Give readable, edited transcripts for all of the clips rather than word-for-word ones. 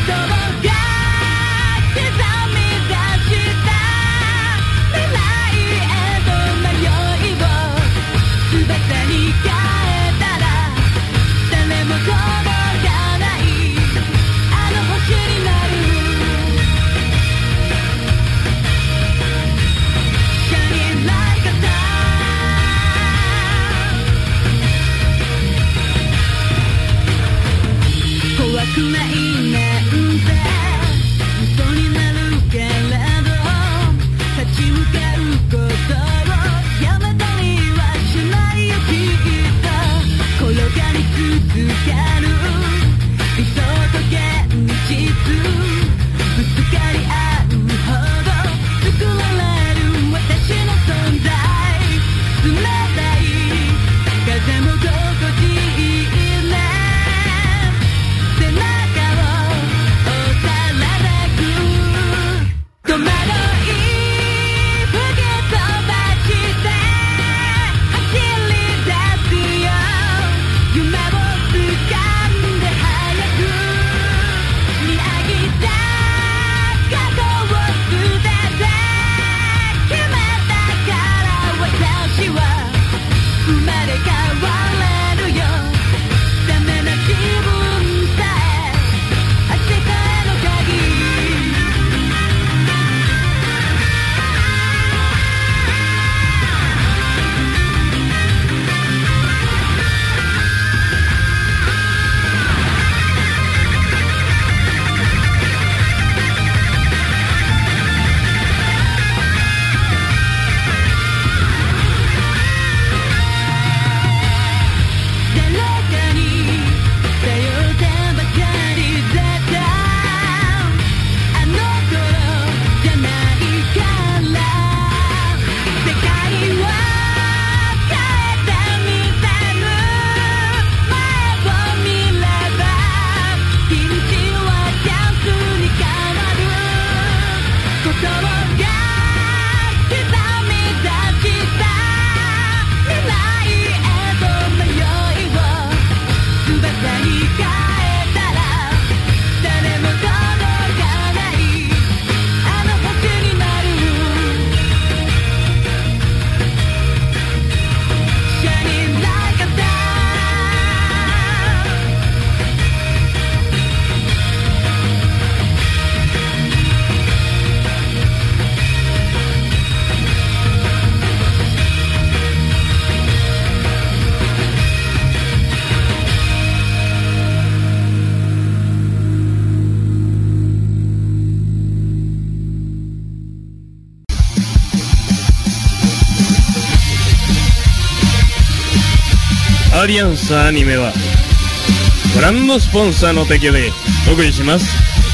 アリアンスアニメはご覧のスポンサーの提供でお送りします。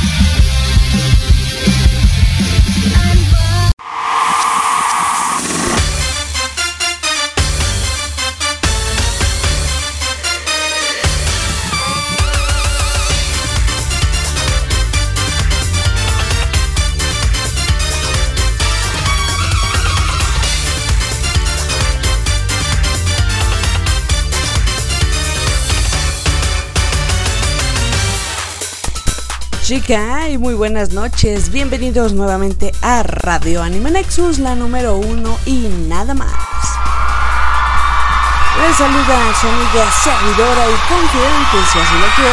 Chica, y muy buenas noches, bienvenidos nuevamente a Radio Anime Nexus, la número 1 y nada más. Les saluda su amiga servidora y confidente, si así lo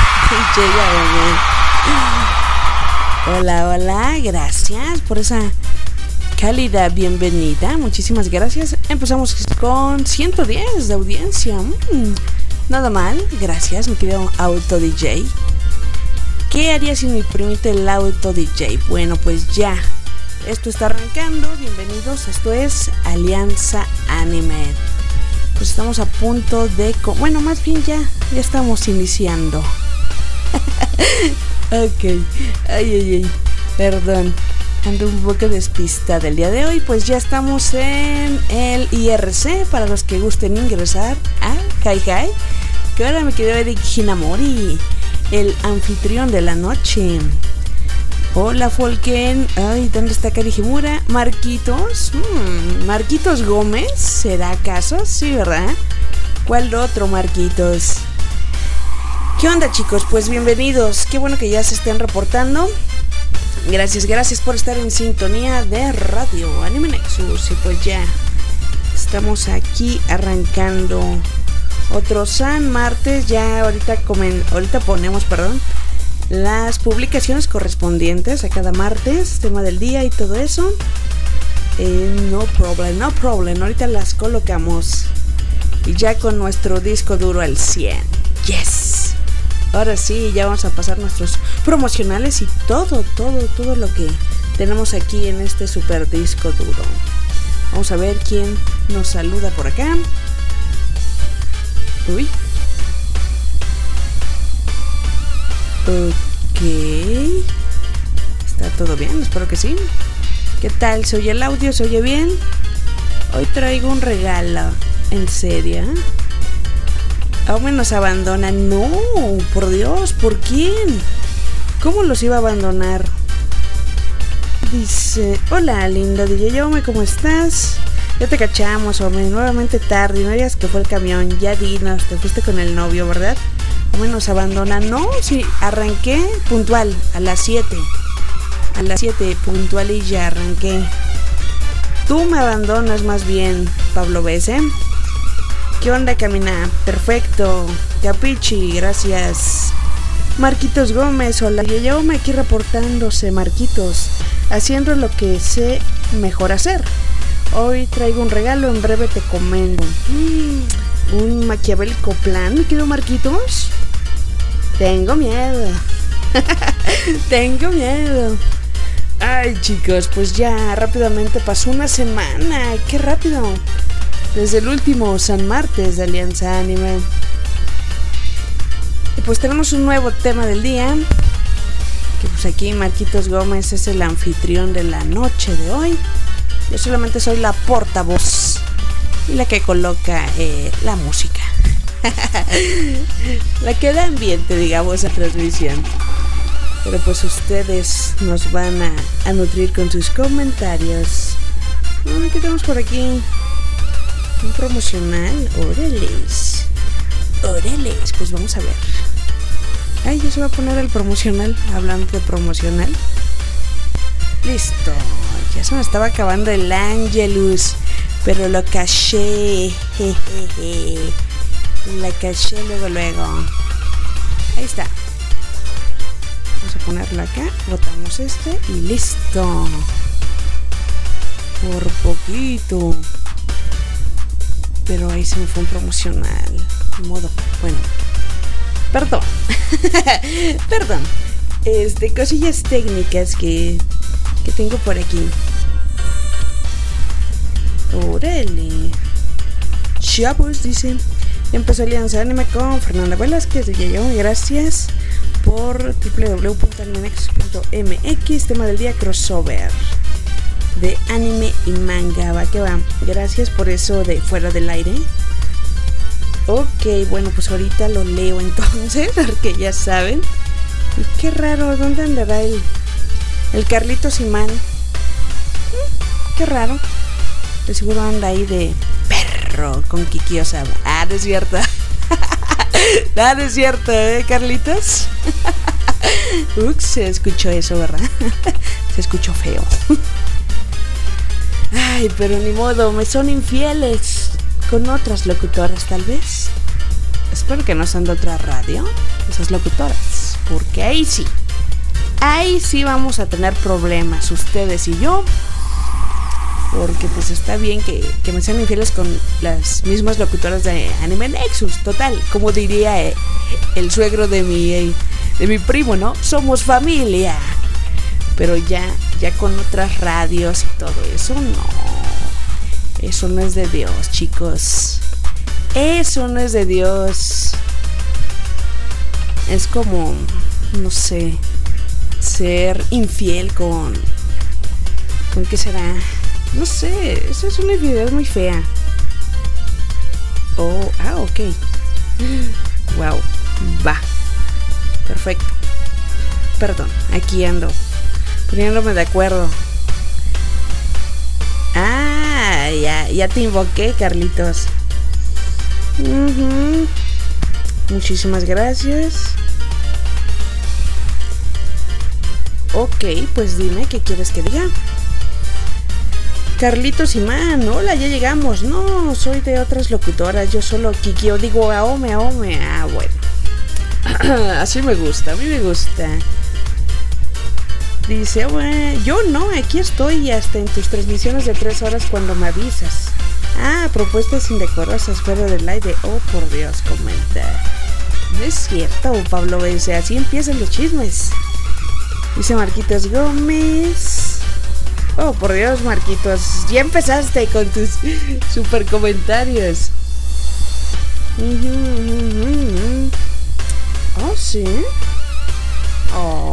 quieren, Hola, hola, gracias por esa cálida bienvenida, muchísimas gracias. Empezamos con 110 de audiencia, nada mal, gracias mi querido Auto DJ. ¿Qué haría si me permite el Auto DJ? Bueno, pues ya, esto está arrancando, bienvenidos, esto es Alianza Anime. Pues estamos a punto de... Bueno, más bien ya estamos iniciando. Ok, ay, perdón, ando un poco despistada el día de hoy. Pues ya estamos en el IRC, para los que gusten ingresar a Hi, que ahora me quedó Eric Hinamori, el anfitrión de la noche. Hola Folken. Ay, ¿dónde está Karihimura? Marquitos. Marquitos Gómez, ¿será acaso? Sí, ¿verdad? ¿Cuál otro Marquitos? ¿Qué onda, chicos? Pues bienvenidos. Qué bueno que ya se estén reportando. Gracias por estar en sintonía de Radio Anime Nexus. Y pues ya estamos aquí arrancando otro San Martes. Ya ahorita ponemos, las publicaciones correspondientes a cada martes, tema del día y todo eso. No problem. Ahorita las colocamos. Y ya con nuestro disco duro al 100. Yes. Ahora sí, ya vamos a pasar nuestros promocionales y todo lo que tenemos aquí en este super disco duro. Vamos a ver quién nos saluda por acá. Uy. Ok. ¿Está todo bien? Espero que sí. ¿Qué tal? ¿Se oye el audio? ¿Se oye bien? Hoy traigo un regalo. ¿En serio? Aún me nos abandonan. No, por Dios, ¿por quién? ¿Cómo los iba a abandonar? Dice: hola, linda DJ Yome, ¿cómo estás? Ya te cachamos, hombre, nuevamente tarde. No digas que fue el camión. Ya dinos, te fuiste con el novio, ¿verdad? Aún nos abandonan. No, sí, arranqué puntual, a las 7. A las 7, puntual, y ya arranqué. Tú me abandonas más bien, Pablo Bes, ¿eh? ¿Qué onda, Camina? Perfecto. Capichi, gracias. Marquitos Gómez, hola, yo me aquí reportándose, Marquitos, haciendo lo que sé mejor hacer. Hoy traigo un regalo, en breve te comento. Un maquiavélico plan, ¿me quedo, Marquitos? Tengo miedo. Tengo miedo. Ay, chicos, pues ya rápidamente pasó una semana. ¡Qué rápido! Desde el último San Martes de Alianza Anime. Y pues tenemos un nuevo tema del día. Que pues aquí Marquitos Gómez es el anfitrión de la noche de hoy. Yo solamente soy la portavoz y la que coloca la música. La que da ambiente, digamos, a transmisión. Pero pues ustedes nos van a nutrir con sus comentarios. ¿Qué tenemos por aquí? Un promocional. Órales, pues vamos a ver. Ay, ya se va a poner el promocional. Hablando de promocional. Listo. Ya se me estaba acabando el Angelus, pero lo caché. La caché luego. Ahí está. Vamos a ponerlo acá. Botamos este y listo. Por poquito. Pero ahí se me fue un promocional. De modo, bueno. Perdón. Cosillas técnicas que tengo por aquí. Órale. Chavos, dice. Empezó Alianza Anime con Fernanda Velázquez de Yayo. Gracias por www.animex.mx. Tema del día, crossover de anime y manga. Va que va. Gracias por eso de fuera del aire. Ok, bueno, pues ahorita lo leo entonces, porque ya saben. Y qué raro, ¿dónde andará el Carlitos Imán? Qué raro. De seguro anda ahí de perro con Kiki Osama. No es cierto. No es cierto, Carlitos. Se escuchó eso, ¿verdad? Se escuchó feo. Ay, pero ni modo, me son infieles con otras locutoras, tal vez. Espero que no sean de otra radio, esas locutoras, porque ahí sí vamos a tener problemas, ustedes y yo. Porque pues está bien que me sean infieles con las mismas locutoras de Anime Nexus, total, como diría el suegro de mi primo, ¿no? Somos familia. Pero ya con otras radios y todo eso, no. Eso no es de Dios, chicos. Eso no es de Dios. Es como, no sé, ser infiel con ¿qué será? No sé, eso es una infidelidad muy fea. Ok. Wow, va. Perfecto. Perdón, aquí ando poniéndome de acuerdo. Ya te invoqué, Carlitos. Muchísimas gracias. Ok, pues dime qué quieres que diga. Carlitos Imán, hola, ya llegamos. No, soy de otras locutoras, yo solo Kikio, digo Aome. Ah, bueno. Así me gusta, a mí me gusta. Dice, bueno, yo no, aquí estoy hasta en tus transmisiones de 3 horas cuando me avisas. Ah, propuestas indecorosas fuera del aire. Oh, por Dios, comenta. No es cierto, Pablo Bence, así empiezan los chismes. Dice Marquitos Gómez. Oh, por Dios, Marquitos, ya empezaste con tus super comentarios. Oh, sí. Oh.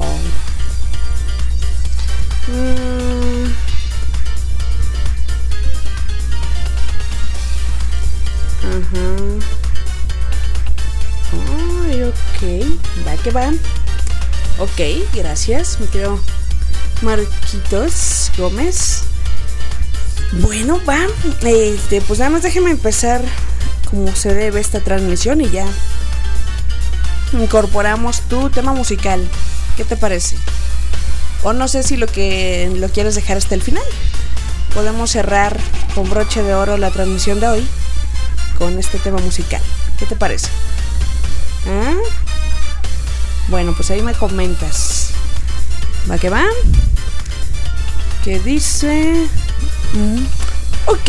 Ay, ok. Va que va. Ok, gracias. Me quedo Marquitos Gómez. Bueno, va. Pues nada más déjeme empezar como se debe esta transmisión y ya incorporamos tu tema musical. ¿Qué te parece? O no sé si lo quieres dejar hasta el final. Podemos cerrar con broche de oro la transmisión de hoy con este tema musical. ¿Qué te parece? ¿Ah? Bueno, pues ahí me comentas. ¿Va que va? ¿Qué dice? Ok.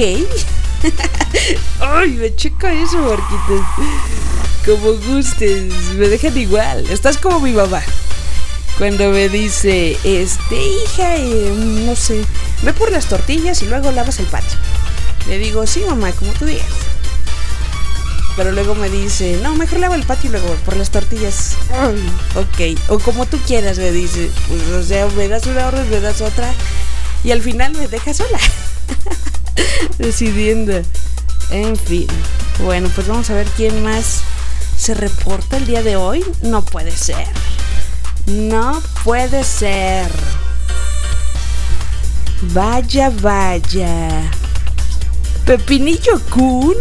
Ay, me checa eso, Marquitos. Como gustes, me dejan igual. Estás como mi mamá cuando me dice, hija, no sé, ve por las tortillas y luego lavas el patio. Le digo, sí, mamá, como tú digas. Pero luego me dice, no, mejor lavo el patio y luego por las tortillas. Ok, o como tú quieras, me dice. Pues, o sea, me das una orden, me das otra. Y al final me deja sola. Decidiendo. En fin. Bueno, pues vamos a ver quién más se reporta el día de hoy. No puede ser. No puede ser. Vaya, vaya. Pepinillo Kun.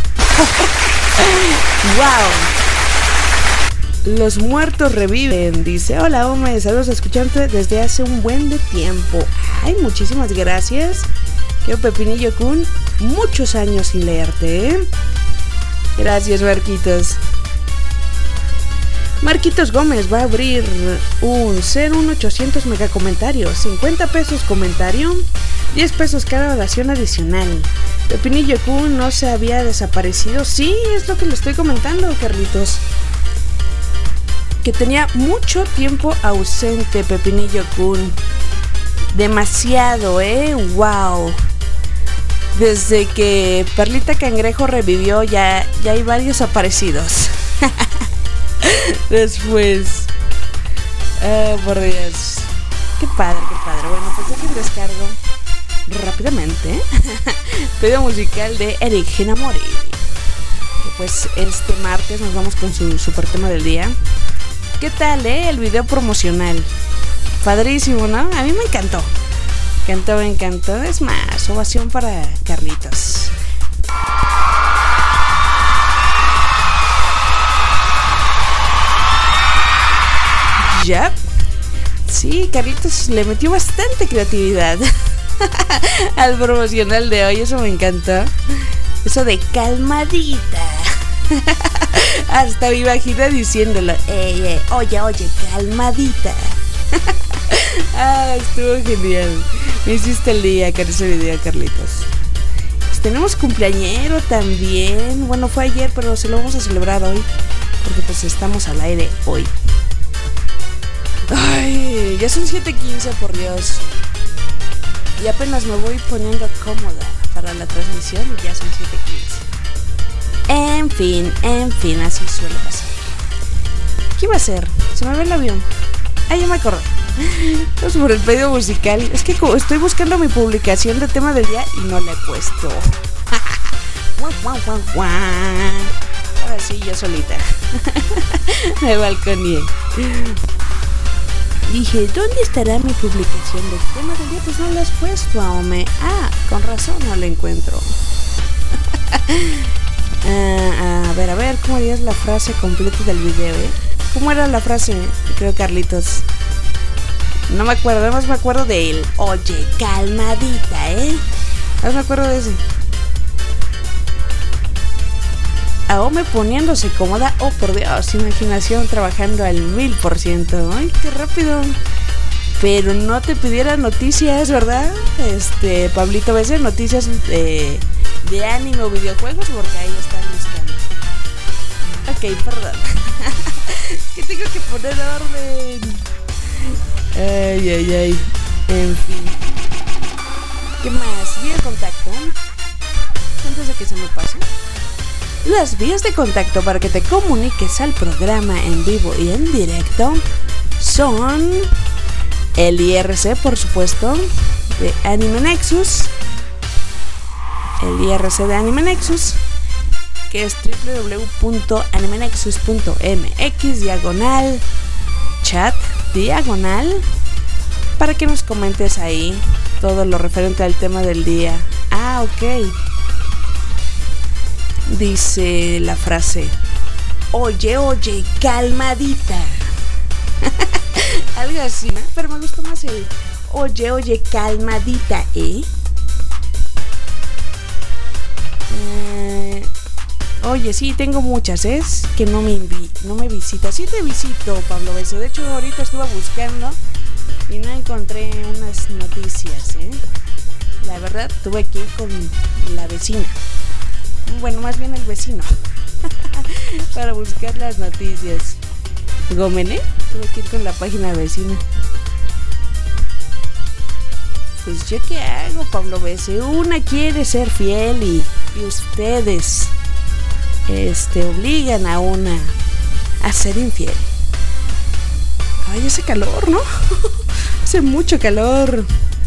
Wow. Los muertos reviven. Dice, hola, hombre, saludos escuchante desde hace un buen de tiempo. Ay, muchísimas gracias. Quiero Pepinillo Kun. Muchos años sin leerte, ¿eh? Gracias, Marquitos. Marquitos Gómez va a abrir un 01800 megacomentarios, 50 pesos comentario, 10 pesos cada oración adicional. Pepinillo Kun no se había desaparecido. Sí, es lo que le estoy comentando, Carlitos. Que tenía mucho tiempo ausente Pepinillo Kun. Demasiado, wow. Desde que Perlita Cangrejo revivió ya hay varios aparecidos. Después. Por Dios. Qué padre, qué padre. Bueno, pues dejen descargo rápidamente pedido musical de Eric Hinamori. Que pues este martes nos vamos con su super tema del día. ¿Qué tal, el video promocional? Padrísimo, ¿no? A mí me encantó. Me encantó. Es más, ovación para Carlitos. Ya. Sí, Carlitos le metió bastante creatividad al promocional de hoy. Eso me encantó. Eso de calmadita. Hasta me imaginé diciéndolo. Oye, calmadita. Estuvo genial. Me hiciste el día con ese video, Carlitos. Pues tenemos cumpleañero también. Bueno, fue ayer, pero se lo vamos a celebrar hoy, porque pues estamos al aire hoy. Ay, ya son 7:15, por Dios. Y apenas me voy poniendo cómoda para la transmisión y ya son 7:15. En fin, así suele pasar. ¿Qué iba a hacer? Se me ve el avión. Ya me acordé. Vamos por el pedido musical. Es que como estoy buscando mi publicación de tema del día y no la he puesto. Ahora sí, yo solita. Me balconeé. Dije, ¿dónde estará mi publicación del tema del día? Pues no la has puesto, Aome. Con razón no la encuentro. A ver, ¿cómo es la frase completa del video, ¿Cómo era la frase? Creo, Carlitos. No me acuerdo, además me acuerdo de él. Oye, calmadita, Además me acuerdo de ese. Aome poniéndose cómoda. Oh, por Dios, imaginación trabajando al 1000%. Ay, qué rápido. Pero no te pidiera noticias, ¿verdad? Pablito, ¿ves noticias de anime o videojuegos? Porque ahí están buscando. Ok, perdón. Que tengo que poner orden. Ay. En fin. ¿Qué más? Vía de contacto. Antes de que se me pase. Las vías de contacto para que te comuniques al programa en vivo y en directo son el IRC, por supuesto, de Anime Nexus. El IRC de Anime Nexus, que es www.animenexus.mx/chat para que nos comentes ahí todo lo referente al tema del día. Ok. Dice la frase: oye, calmadita. Algo así, ¿no? Pero me gusta más el oye, calmadita, Oye, sí, tengo muchas, es que no me visita. Sí te visito, Pablo Beso. De hecho, ahorita estuve buscando y no encontré unas noticias, La verdad, tuve que ir con la vecina. Bueno, más bien el vecino. Para buscar las noticias. Gómene, tuve que ir con la página vecina. Pues yo qué hago, Pablo Beso. Una quiere ser fiel y ustedes obligan a una a ser infiel. Ay, hace calor, ¿no? Hace mucho calor.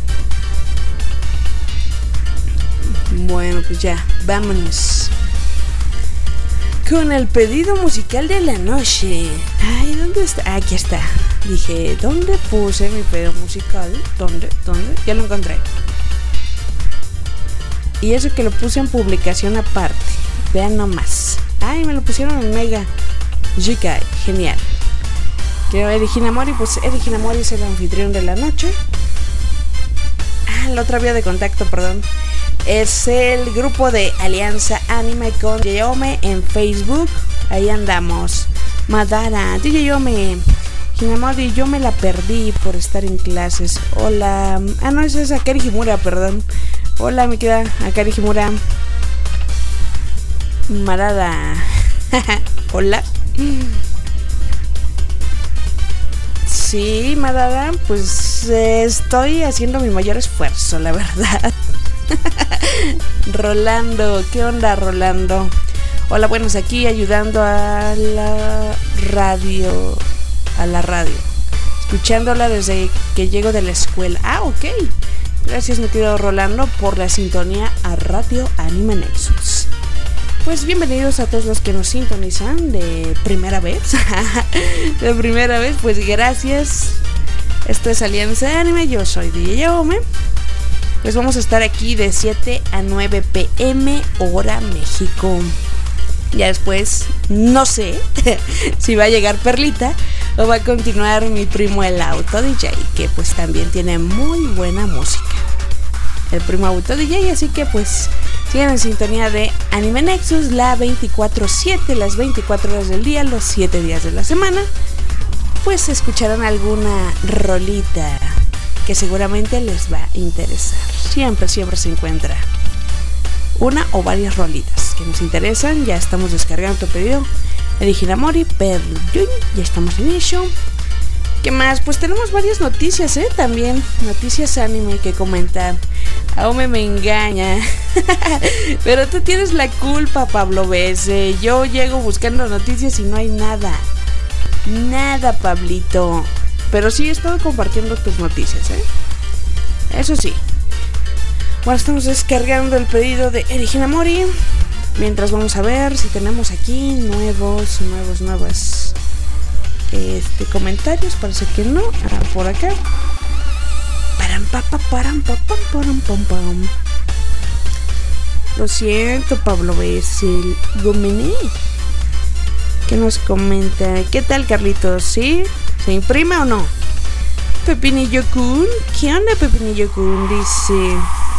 Bueno, pues ya, vámonos con el pedido musical de la noche. Ay, ¿dónde está? Aquí está. Dije, ¿dónde puse mi pedido musical? ¿Dónde? Ya lo encontré. Y eso que lo puse en publicación aparte. Vean nomás. Ay, me lo pusieron en Mega. Jikai, genial. Quiero Eri Hinamori, pues Eri Hinamori es el anfitrión de la noche. La otra vía de contacto, perdón, es el grupo de Alianza Anime con Yome en Facebook. Ahí andamos. Madara, DJ Yome, Hinamori, yo me la perdí por estar en clases. Hola. No, esa es Akari Himura, perdón. Hola, me queda Akari Himura. Madara. Hola. Sí, Madara, pues estoy haciendo mi mayor esfuerzo, la verdad. Rolando, ¿qué onda, Rolando? Hola, buenos, aquí ayudando a la radio, escuchándola desde que llego de la escuela. Ok, gracias, mi querido Rolando, por la sintonía a Radio Anime Nexus. Pues bienvenidos a todos los que nos sintonizan de primera vez. Pues gracias. Esto es Alianza Anime, yo soy DJ Yome. Pues vamos a estar aquí de 7 a 9 p.m. hora México. Ya después, no sé si va a llegar Perlita o va a continuar mi primo el Auto DJ, que pues también tiene muy buena música. El primo Auto DJ, así que pues sigan en sintonía de Anime Nexus, la 24/7, las 24 horas del día, los 7 días de la semana. Pues escucharán alguna rolita que seguramente les va a interesar. Siempre se encuentra una o varias rolitas que nos interesan. Ya estamos descargando tu pedido. Eri Hinamori, Perlun, ya estamos en ello. ¿Qué más? Pues tenemos varias noticias, también noticias anime que comentar. Aome me engaña. Pero tú tienes la culpa, Pablo Bese. Yo llego buscando noticias y no hay nada. Nada, Pablito. Pero sí he estado compartiendo tus noticias, Eso sí. Ahora estamos descargando el pedido de Eri Hinamori. Mientras vamos a ver si tenemos aquí nuevos comentarios. Parece que no. Por acá. Lo siento, Pablo Bessel Gómez. ¿Qué nos comenta? ¿Qué tal, Carlitos? ¿Sí? ¿Se imprime o no? Pepinillo Kun. ¿Qué onda, Pepinillo Kun? Dice...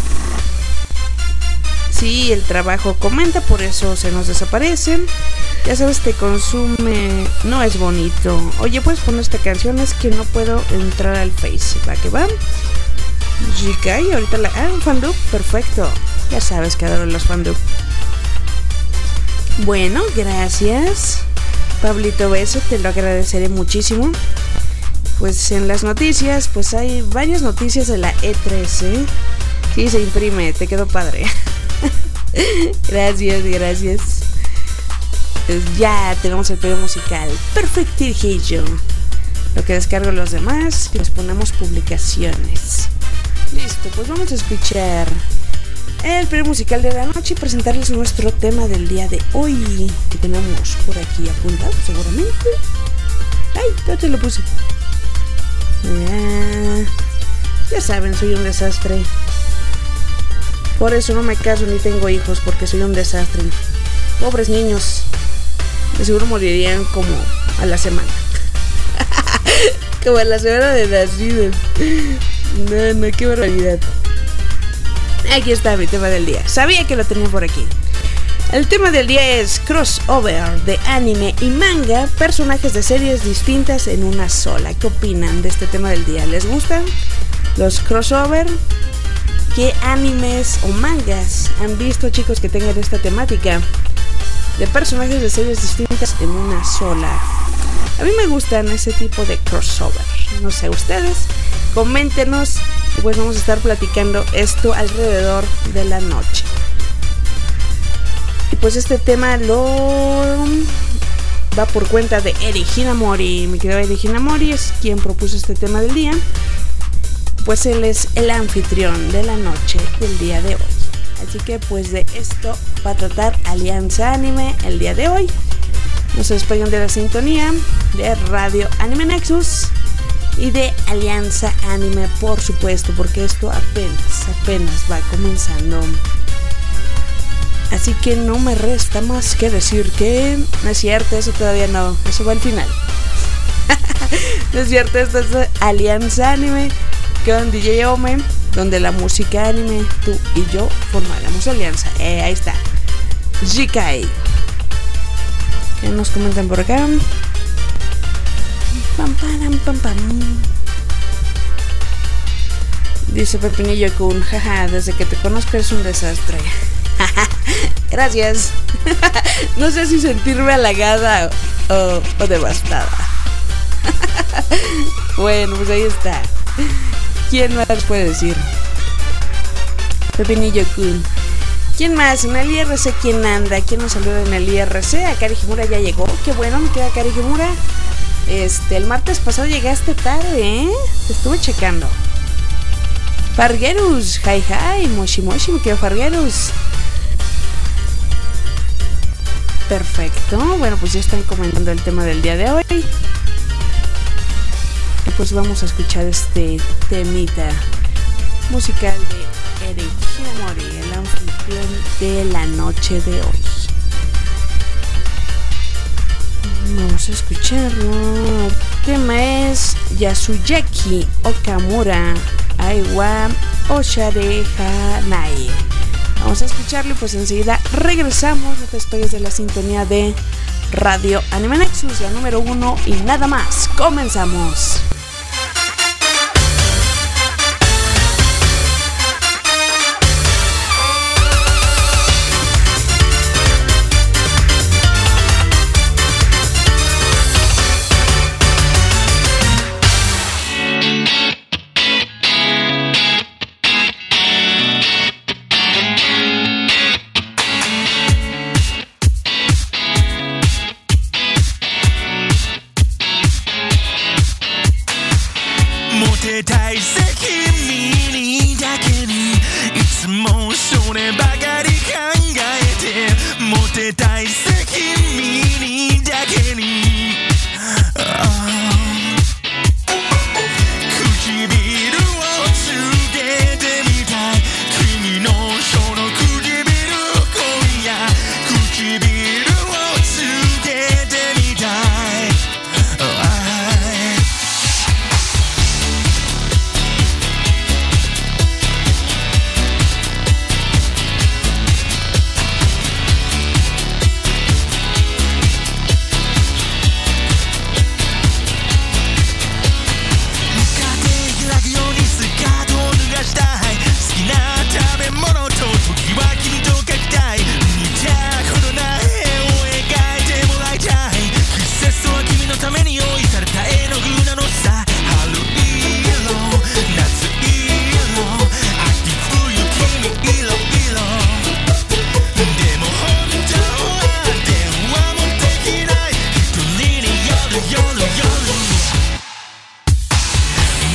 Sí, el trabajo comenta, por eso se nos desaparecen. Ya sabes, te consume, no es bonito. Oye, ¿puedes poner esta canción? Es que no puedo entrar al Face. ¿Va que va? Chica, y ahorita la... Ah, un fandub, perfecto. Ya sabes que adoro los fandub. Bueno, gracias, Pablito Beso, te lo agradeceré muchísimo. Pues en las noticias, pues hay varias noticias de la E3, ¿eh? Sí, se imprime, te quedó padre. Gracias. Pues ya tenemos el video musical Perfectillo. Lo que descargo los demás y les ponemos publicaciones. Listo, pues vamos a escuchar el video musical de la noche y presentarles nuestro tema del día de hoy, que tenemos por aquí apuntado seguramente. Ay, ya te lo puse. Ya saben, soy un desastre. Por eso no me caso ni tengo hijos, porque soy un desastre. Pobres niños, de seguro morirían como a la semana. Como a la semana de nacidos. No, qué barbaridad. Aquí está mi tema del día. Sabía que lo tenía por aquí. El tema del día es crossover de anime y manga, personajes de series distintas en una sola. ¿Qué opinan de este tema del día? ¿Les gustan los crossover? ¿Qué animes o mangas han visto, chicos, que tengan esta temática de personajes de series distintas en una sola? A mí me gustan ese tipo de crossover. No sé, ustedes, coméntenos y pues vamos a estar platicando esto alrededor de la noche. Y pues este tema lo va por cuenta de Eri Hinamori. Mi querido Eri Hinamori es quien propuso este tema del día. Pues él es el anfitrión de la noche del día de hoy. Así que pues de esto va a tratar Alianza Anime el día de hoy. No se despeguen de la sintonía de Radio Anime Nexus y de Alianza Anime, por supuesto, porque esto apenas va comenzando. Así que no me resta más que decir que no es cierto, eso todavía no, eso va al final. No es cierto, esto es Alianza Anime con DJ Ome, donde la música anime, tú y yo formamos alianza. Ahí está. Jikai. ¿Qué nos comentan por acá? Pam. Dice Pepinillo Kun, jaja, desde que te conozco eres un desastre. Gracias. No sé si sentirme halagada o devastada. Bueno, pues ahí está. ¿Quién más puede decir? Pepinillo Kun. ¿Quién más? En el IRC, ¿quién anda? ¿Quién nos saluda en el IRC? Akari Himura ya llegó. Qué bueno, me queda Akari Himura. El martes pasado llegaste tarde, ¿eh? Te estuve checando. Fargerus, hi, moshi, me quedo Fargerus. Perfecto, bueno, pues ya están comentando el tema del día de hoy. Y pues vamos a escuchar este temita musical de Eri Hinamori, el anfitrión de la noche de hoy. Vamos a escucharlo. El tema es Yasuyaki Okamura Aiwa Oshare Hanai. Vamos a escucharlo y pues enseguida regresamos. No te despegues de la sintonía de Radio Anime Nexus, la número 1 y nada más. Comenzamos.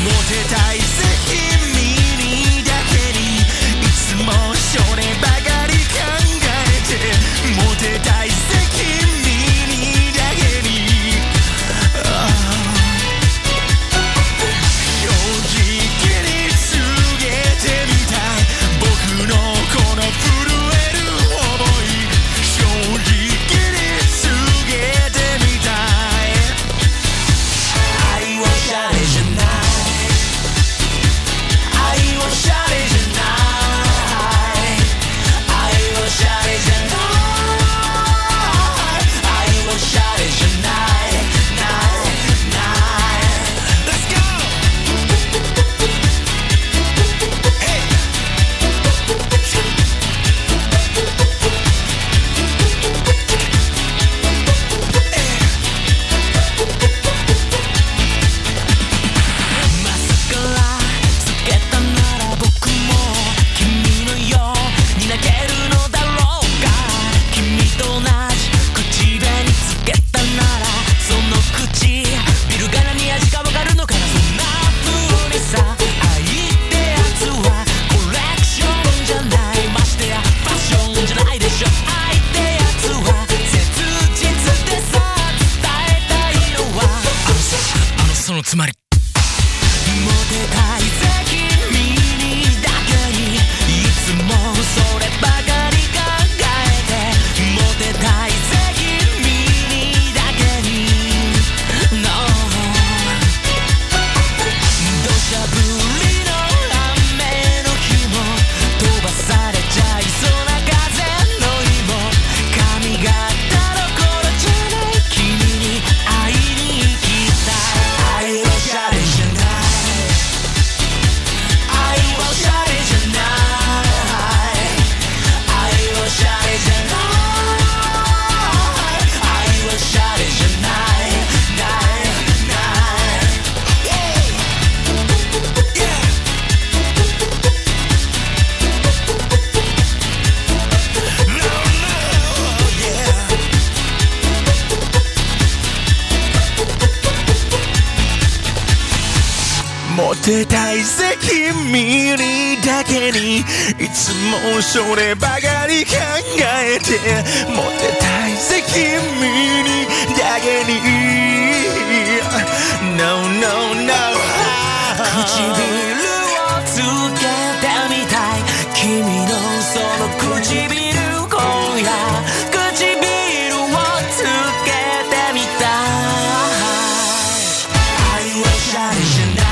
モテたいぜ君にだけにいつもそればかり考えてモテたいぜ君にだけに No no no 唇をつけてみたい君のその唇今夜唇をつけてみたい愛はシャレじゃない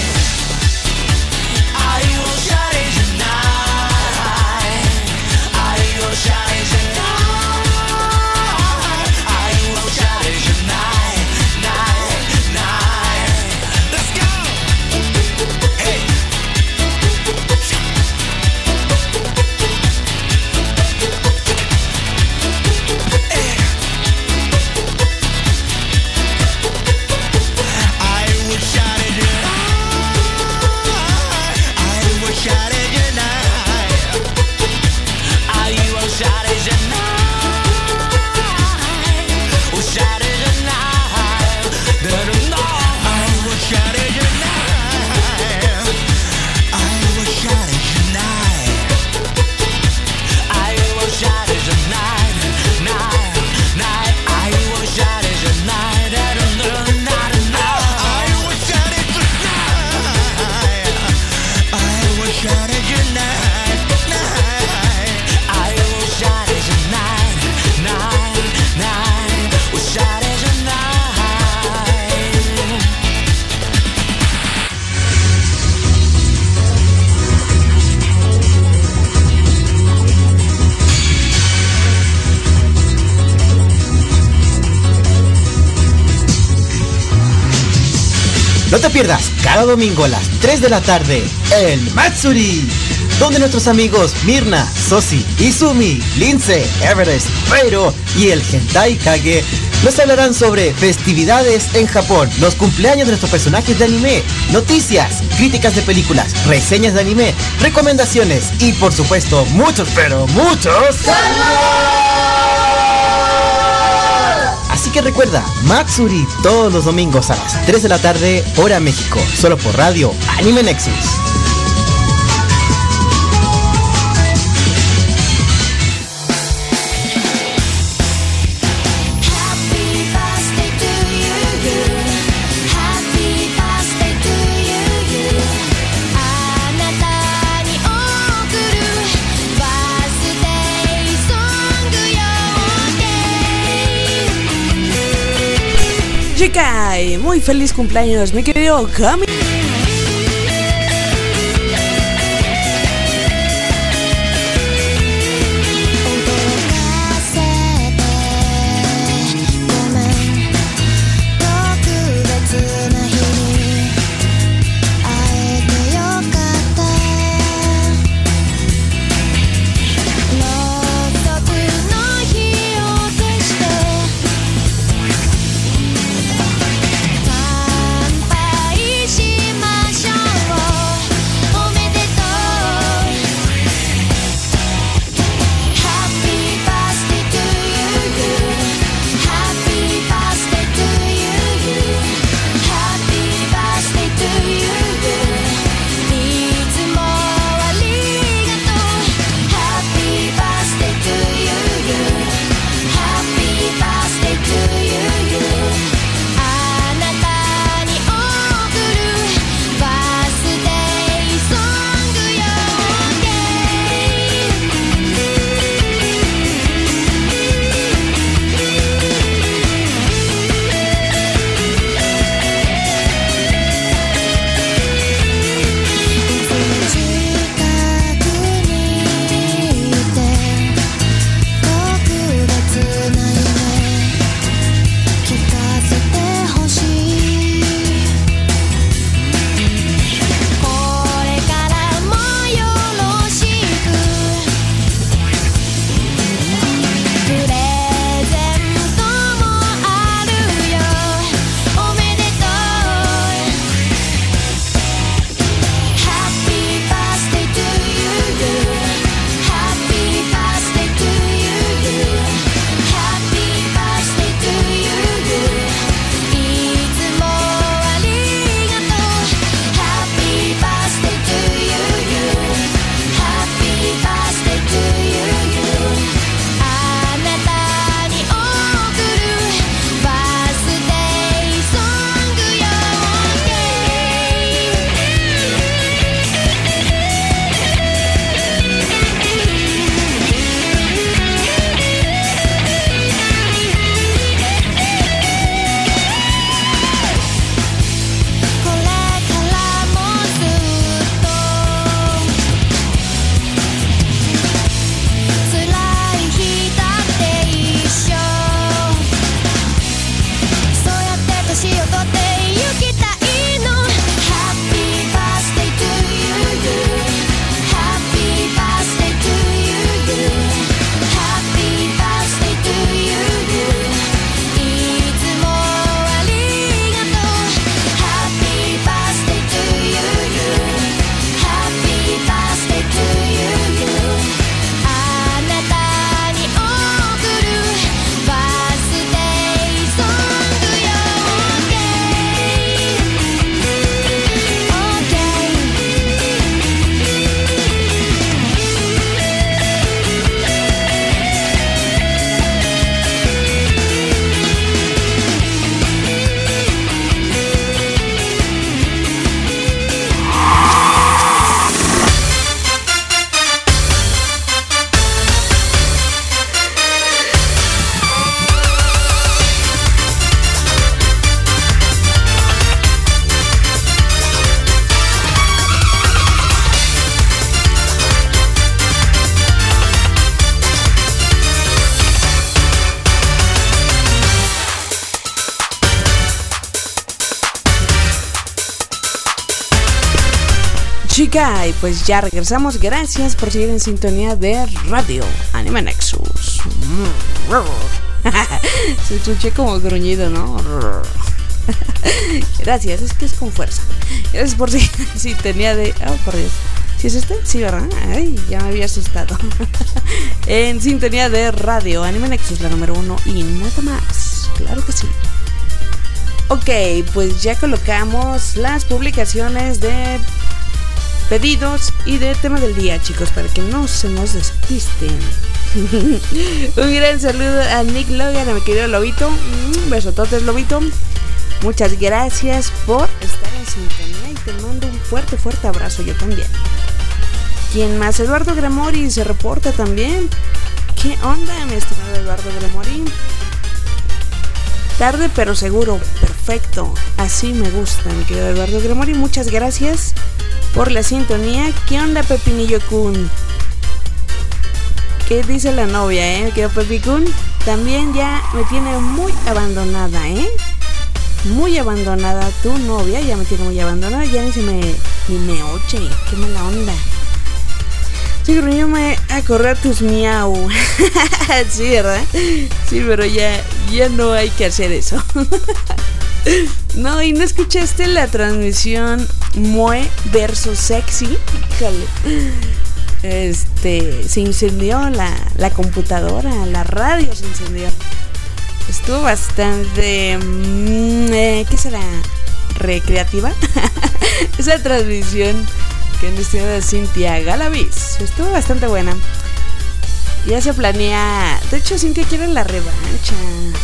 No te pierdas cada domingo a las 3 de la tarde el Matsuri, donde nuestros amigos Mirna, Sosi, Izumi, Lince, Everest, Feiro y el Hentai Kage nos hablarán sobre festividades en Japón, los cumpleaños de nuestros personajes de anime, noticias, críticas de películas, reseñas de anime, recomendaciones y por supuesto muchos, pero muchos... ¡Saludos! Así que recuerda, Matsuri todos los domingos a las 3 de la tarde, hora México, solo por radio Anime Nexus. Chikai, muy feliz cumpleaños, mi querido Kami. Chica, y pues ya regresamos. Gracias por seguir en sintonía de Radio Anime Nexus. Se escuché como gruñido, ¿no? Gracias, es que es con fuerza. Gracias por seguir en sintonía de... Oh, por Dios. ¿Sí es este? Sí, ¿verdad? Ay, ya me había asustado. En sintonía de Radio Anime Nexus, la número 1 y nada más. claro que sí. Ok, pues ya colocamos las publicaciones de pedidos y de tema del día, chicos, para que no se nos despisten. Un gran saludo a Nick Logan, a mi querido Lobito. Besototes, Lobito. Muchas gracias por estar en sintonía y te mando un fuerte, fuerte abrazo, yo también. ¿Quién más? Eduardo Gremori se reporta también. ¿Qué onda, mi estimado Eduardo Gremori? Tarde pero seguro, perfecto, así me gusta, mi querido Eduardo Gremori. Muchas gracias por la sintonía. ¿Qué onda, Pepinillo Kun? ¿Qué dice la novia, mi querido Pepi Kun? También ya me tiene muy abandonada, muy abandonada tu novia, ya me tiene muy abandonada, ya ni me oye, qué mala onda. Sí, yo me acordé a tus miau. Sí, ¿verdad? Sí, pero ya no hay que hacer eso. No, y no escuchaste la transmisión Mue versus Sexy. Se incendió la computadora, la radio se incendió. Estuvo bastante... ¿qué será? ¿Recreativa? Esa transmisión que nos tiene Cintia Galaviz. Estuvo bastante buena. Ya se planea... De hecho, Cintia quiere la revancha.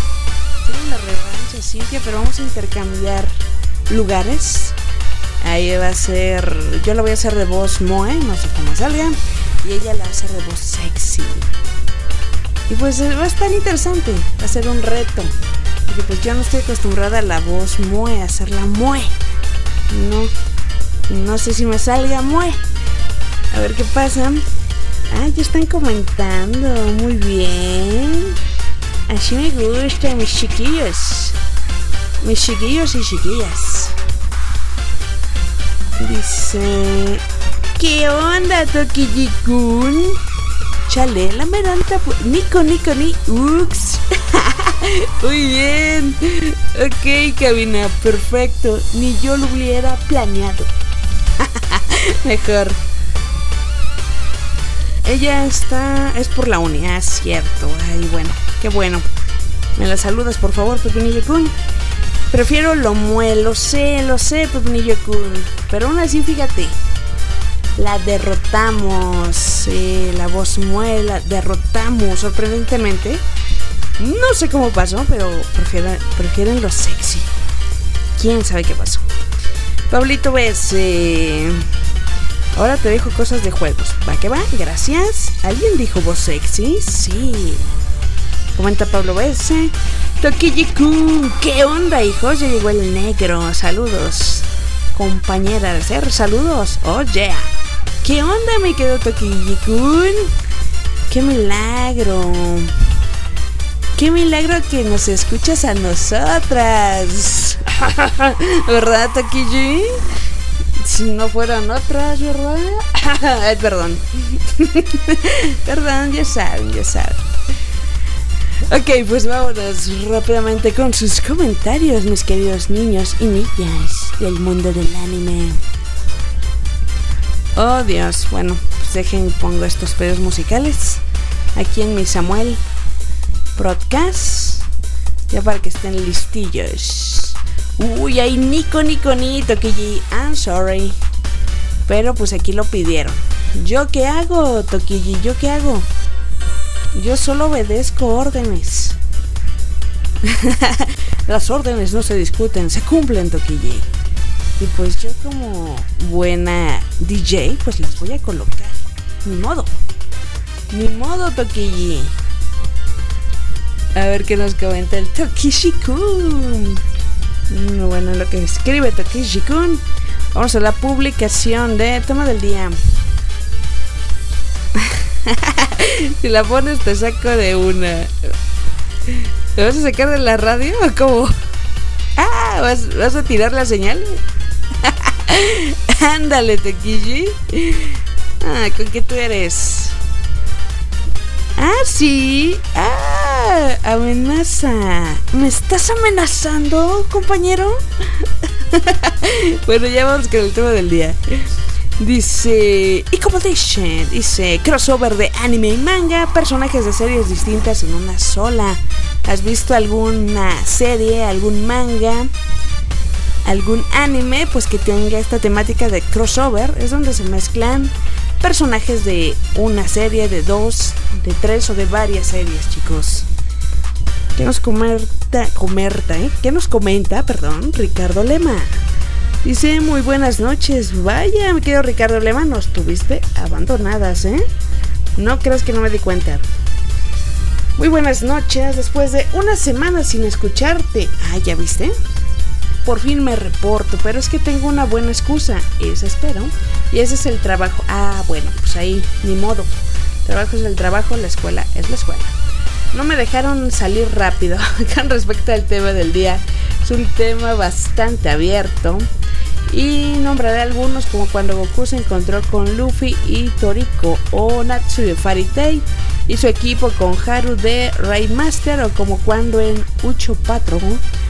Cintia, pero vamos a intercambiar lugares. Ahí va a ser... Yo la voy a hacer de voz Moe, no sé cómo salga. Y ella la va a hacer de voz Sexy. Y pues va a estar interesante. Va a ser un reto. Porque pues yo no estoy acostumbrada a la voz Moe, a hacerla Moe. No sé si me salga Moe. A ver qué pasa. Ya están comentando. Muy bien. Así me gusta, mis chiquillos. Mis chiquillos y chiquillas. Dice... ¿Qué onda, Tokiyi-kun? Chale, la meranta... Nico, ni... Ux. Muy bien. Ok, cabina, perfecto. Ni yo lo hubiera planeado. Mejor. Ella es por la uni, cierto. Ay, bueno, qué bueno. Me la saludas, por favor, Pepinillo-kun. Prefiero lo Mue, lo sé, Pepinillo-kun. Pero aún así, fíjate, la derrotamos. Sí, la voz Mue la derrotamos, sorprendentemente. No sé cómo pasó, pero prefieren lo sexy. ¿Quién sabe qué pasó? Pablito ves, ahora te dejo cosas de juegos. Va que va, gracias. ¿Alguien dijo voz sexy? Sí. Comenta Pablo B.S. Tokiyi-kun, ¿qué onda, hijos? Ya llegó el negro. Saludos, compañeras. Saludos. Oh, yeah. ¿Qué onda, me quedó Tokiyi-kun? ¡Qué milagro! ¡Qué milagro que nos escuchas a nosotras! ¿Verdad, Tokiyi? Si no fueran otras, ¿verdad? Perdón. Perdón, ya saben. Ok, pues vámonos rápidamente con sus comentarios, mis queridos niños y niñas del mundo del anime. Oh, Dios. Bueno, pues dejen, pongo estos pedidos musicales aquí en mi Samuel Broadcast, ya para que estén listillos. Uy, hay Nico, Tokiyi. I'm sorry, pero pues aquí lo pidieron. ¿Yo qué hago, Tokiyi? ¿Yo qué hago? Yo solo obedezco órdenes. Las órdenes no se discuten, se cumplen, Tokiyi. Y pues yo como buena DJ, pues las voy a colocar. Ni modo, Tokiyi. A ver qué nos comenta el Tokiyi-kun. Bueno, lo que escribe Tokiyi-kun. Vamos a la publicación de tema del día. Si la pones te saco de una. ¿Te vas a sacar de la radio o cómo? ¿Vas a tirar la señal? Ándale, Tokiyi. ¿Con qué tú eres? Sí. Amenaza. ¿Me estás amenazando, compañero? Bueno, ya vamos con el tema del día. Dice, y como dice crossover de anime y manga, personajes de series distintas en una sola. ¿Has visto alguna serie, algún manga, algún anime pues que tenga esta temática de crossover? Es donde se mezclan personajes de una serie, de dos, de tres o de varias series, chicos. ¿Qué nos comenta, Ricardo Lema? Dice, muy buenas noches. Vaya, mi querido Ricardo Lema, nos tuviste abandonadas, ¿eh? No creas que no me di cuenta. Muy buenas noches, después de una semana sin escucharte. Ah, ¿ya viste? Por fin me reporto, pero es que tengo una buena excusa. Eso espero. Y ese es el trabajo. Ah, bueno, pues ahí, ni modo. Trabajo es el trabajo, la escuela es la escuela. No me dejaron salir rápido con respecto al tema del día. Es un tema bastante abierto. Y nombraré algunos como cuando Goku se encontró con Luffy y Toriko, o Natsu de Fairy Tail y su equipo con Haru de Raidmaster, o como cuando en Ucho Patrol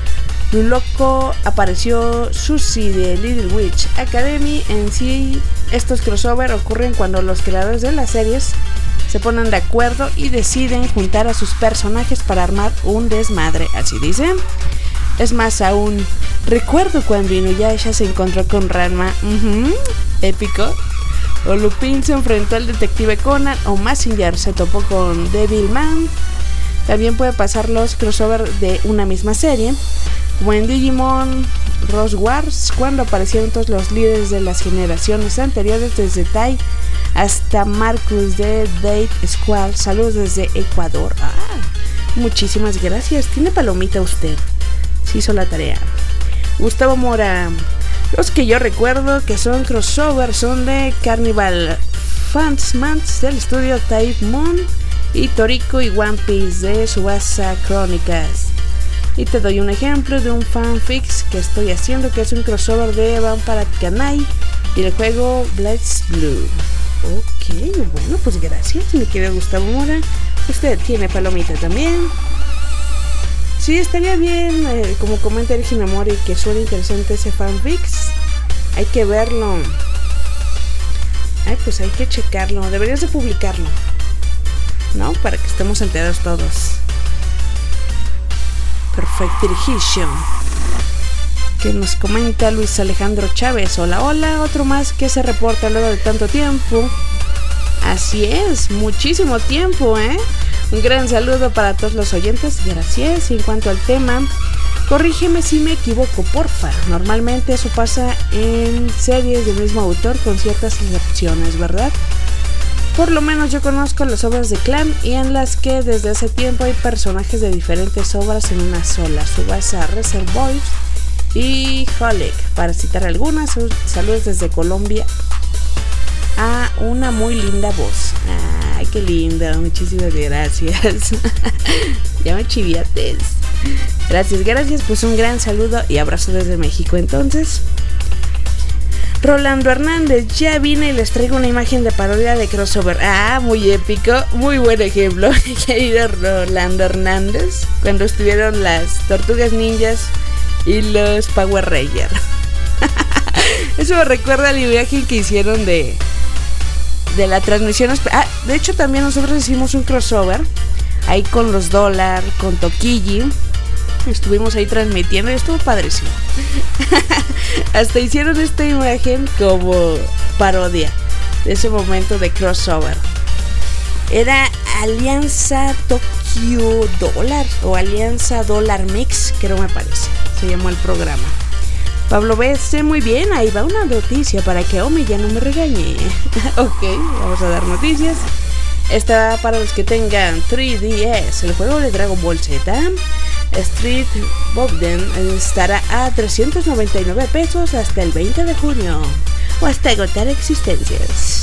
Luloko apareció Suzy de Little Witch Academy. En sí, estos crossover ocurren cuando los creadores de las series se ponen de acuerdo y deciden juntar a sus personajes para armar un desmadre, así dicen. Es más aún, recuerdo cuando Inuyasha se encontró con Ranma, épico. O Lupin se enfrentó al detective Conan, o Mazinger se topó con Devilman. También puede pasar los crossover de una misma serie, como en Digimon Rose Wars, cuando aparecieron todos los líderes de las generaciones anteriores, desde Tai hasta Marcus de Date Squad. Saludos desde Ecuador. Muchísimas gracias. ¿Tiene palomita usted? Sí hizo la tarea. Gustavo Mora. Los que yo recuerdo que son crossover son de Carnival Phantasms del estudio Type Moon, y Toriko y One Piece de Tsubasa Chronicles. Y te doy un ejemplo de un fanfics que estoy haciendo, que es un crossover de Vampire Kanai y el juego Blades Blue. Ok, bueno, pues gracias, mi querido Gustavo Mora. Usted tiene palomita también. Sí, estaría bien, como comenta el Hinamori, que suena interesante ese fanfics. Hay que verlo. Ay, pues hay que checarlo. Deberías de publicarlo, ¿no? Para que estemos enterados todos. Perfectification. Que nos comenta Luis Alejandro Chávez. Hola, hola, otro más que se reporta luego de tanto tiempo. Así es, muchísimo tiempo, ¿eh? Un gran saludo para todos los oyentes, gracias. Y en cuanto al tema, corrígeme si me equivoco, porfa. Normalmente eso pasa en series del mismo autor con ciertas excepciones, ¿verdad? Por lo menos yo conozco las obras de Clan, y en las que desde hace tiempo hay personajes de diferentes obras en una sola. Tsubasa Reserve Boys y Holic, para citar algunas. Saludos desde Colombia. Una muy linda voz. Ay, qué linda, muchísimas gracias. Ya me chiviates. Gracias, pues un gran saludo y abrazo desde México. Entonces, Rolando Hernández, ya vine y les traigo una imagen de parodia de crossover. Muy épico, muy buen ejemplo, querido Rolando Hernández, cuando estuvieron las Tortugas Ninjas y los Power Rangers. Eso me recuerda al viaje que hicieron de la transmisión. De hecho también nosotros hicimos un crossover ahí con los Dólar, con Toquilli. Estuvimos ahí transmitiendo y estuvo padrísimo. Hasta hicieron esta imagen como parodia de ese momento de crossover. Era Alianza Tokyo Dólar o Alianza Dólar Mix, creo, me parece, se llamó el programa. Pablo B.C. muy bien, ahí va una noticia para que Omi ya no me regañe. Ok, vamos a dar noticias. Esta para los que tengan 3DS, el juego de Dragon Ball Z, Street Bobden, estará a 399 pesos hasta el 20 de junio, o hasta agotar existencias.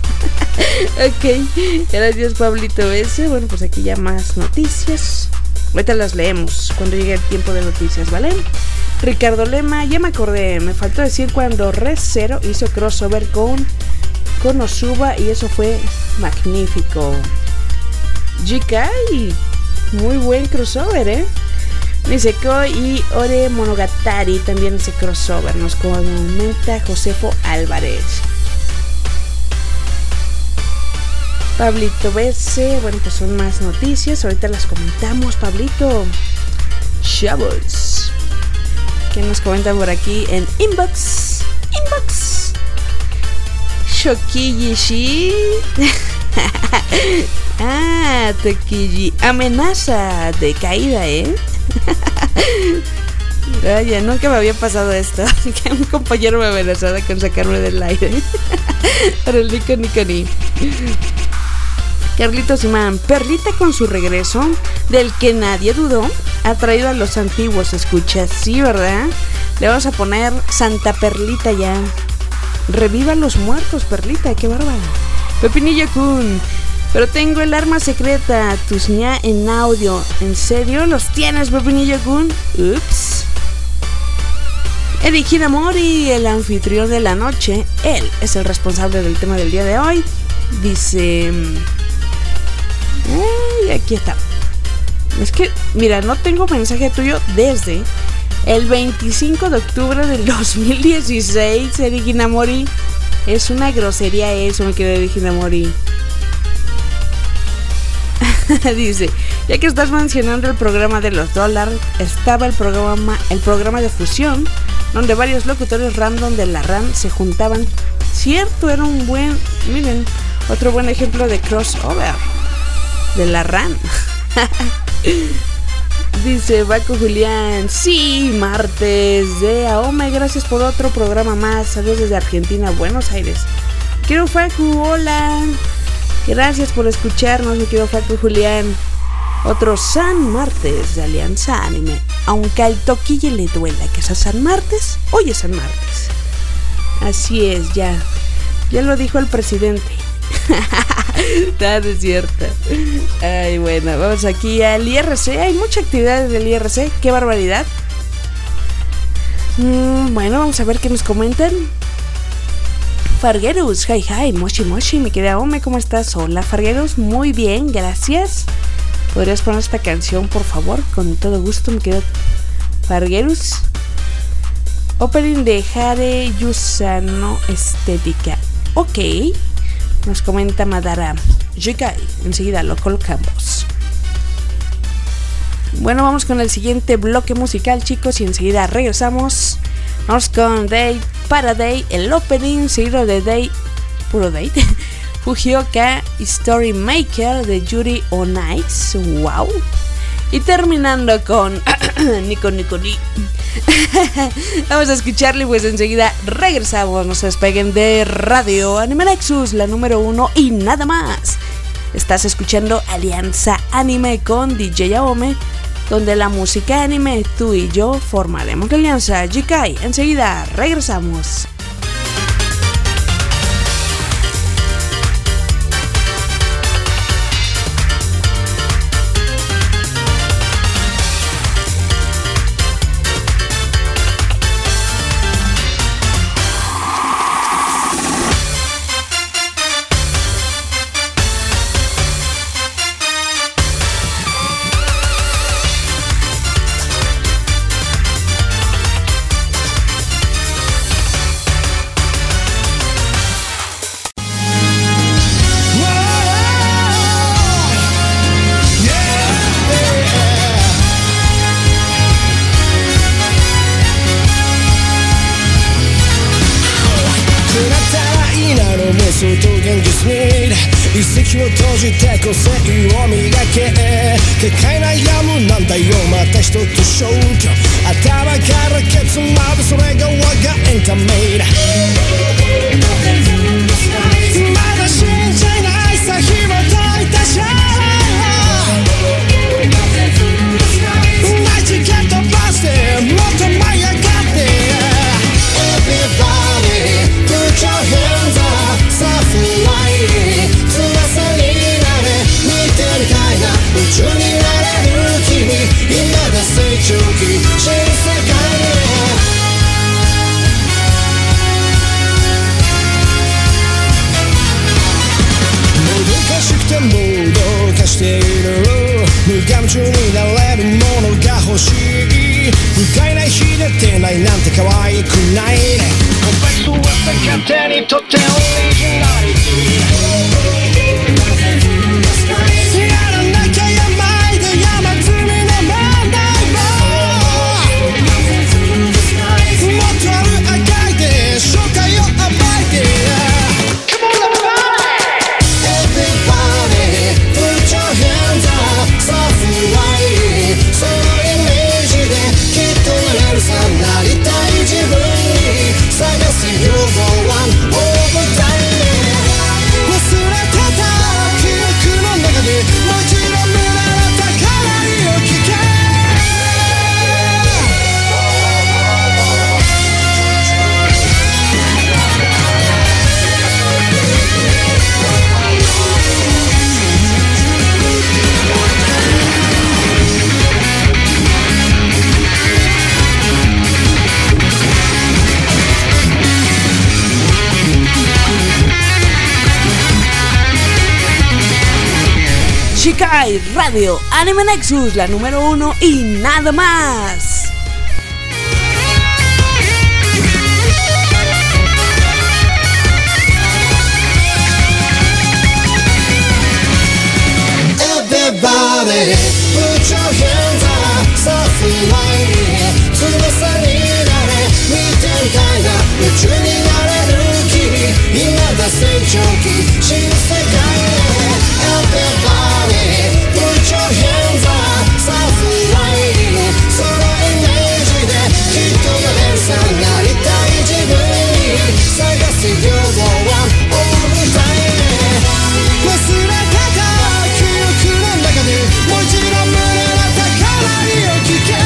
Ok, gracias Pablito S. Bueno, pues aquí ya más noticias. Ahorita las leemos cuando llegue el tiempo de noticias, ¿vale? Ricardo Lema, ya me acordé, me faltó decir cuando Red Zero hizo crossover con Konosuba y eso fue magnífico. Jikai, muy buen crossover, ¿eh? Niseko y Ore Monogatari también ese crossover, nos comenta Josefo Álvarez. Pablito BC, bueno, pues son más noticias, ahorita las comentamos, Pablito. Chavos, ¿qué nos comentan por aquí en inbox? Shokiyishi. Tokiyi, amenaza de caída, Oye, nunca me había pasado esto, que un compañero me amenazara con sacarme del aire. Para el Nico. Carlitos Imán, Perlita con su regreso, del que nadie dudó, ha traído a los antiguos escuchas, sí, ¿verdad? Le vamos a poner Santa Perlita ya. Reviva a los muertos, Perlita, qué bárbaro. Pepinillo Kun, pero tengo el arma secreta, Tusña en audio. ¿En serio los tienes, Pepinillo Kun? Ups. Eddie Hinamori, el anfitrión de la noche, él es el responsable del tema del día de hoy. Dice... aquí está. Es que, mira, no tengo mensaje tuyo desde el 25 de octubre del 2016, Eddie Hinamori. Es una grosería eso, mi querido Eddie Hinamori. Dice, ya que estás mencionando el programa de los dólares, estaba el programa de fusión, donde varios locutores random de la RAN se juntaban. Cierto, era un buen... Miren, otro buen ejemplo de crossover de la RAN. Dice Baco Julián, sí, martes de Aome, gracias por otro programa más. Saludos desde Argentina, Buenos Aires. Quiero Facu, hola. Gracias por escucharnos, mi querido Facu Julián. Otro San Martes de Alianza Anime. Aunque al Toquille le duela que sea San Martes, hoy es San Martes. Así es, ya lo dijo el presidente. Nada, es cierto. Ay, bueno, vamos aquí al IRC. Hay mucha actividad del IRC, qué barbaridad. Bueno, vamos a ver qué nos comentan. Fargueros, hi, moshi, mi querida Ome, ¿cómo estás? Hola, Fargueros, muy bien, gracias. ¿Podrías poner esta canción, por favor? Con todo gusto, mi querido Fargueros. Opening de Hare Yusano Estética. Ok, nos comenta Madara Jikai, enseguida lo colocamos. Bueno, vamos con el siguiente bloque musical, chicos, y enseguida regresamos. Vamos con Day para Day, el opening, seguido de Day, puro Day, Fujioka Story Maker de Yuri on Ice, wow. Y terminando con Nico. Vamos a escucharle, pues enseguida regresamos. No se despeguen de Radio Anime Nexus, la número 1 y nada más. Estás escuchando Alianza Anime con DJ Aome, donde la música anime, tú y yo formaremos la alianza. Jikai, enseguida regresamos. Shikai Radio Anime Nexus, la número 1 y nada más. Everybody, put your hands up, softly lighting, 翼になれ、見てみたいな、夢中になれる君、今だ成長期、新世界へ。Everybody, put your hands up, softly lighting, そのイメージで、きっとなれるさ、なりたい自分に、探す平等は大舞台へ。忘れてた記憶の中にもう一度胸の高鳴りを聞け。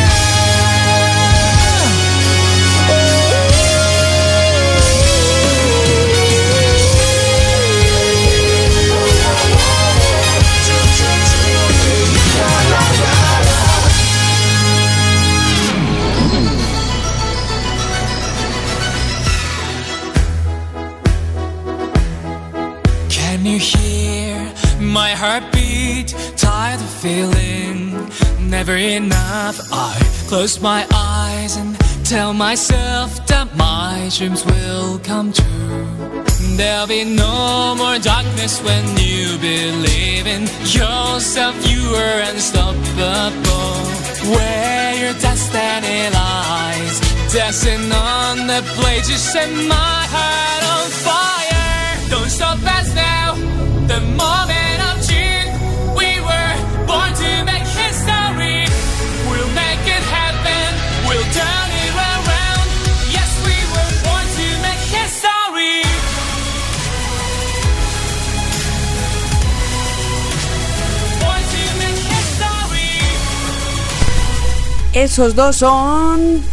Can you hear my heartbeat? Tired of feeling never enough. I close my eyes and tell myself that my dreams will come true. There'll be no more darkness when you believe in yourself. You are unstoppable. Where your destiny lies, dancing on the blade, you set my heart on fire. Don't stop us now, the moment of June. We were born to make history. We'll make it happen, we'll turn it around. Yes, we were born to make history. Born to make history. Esos dos son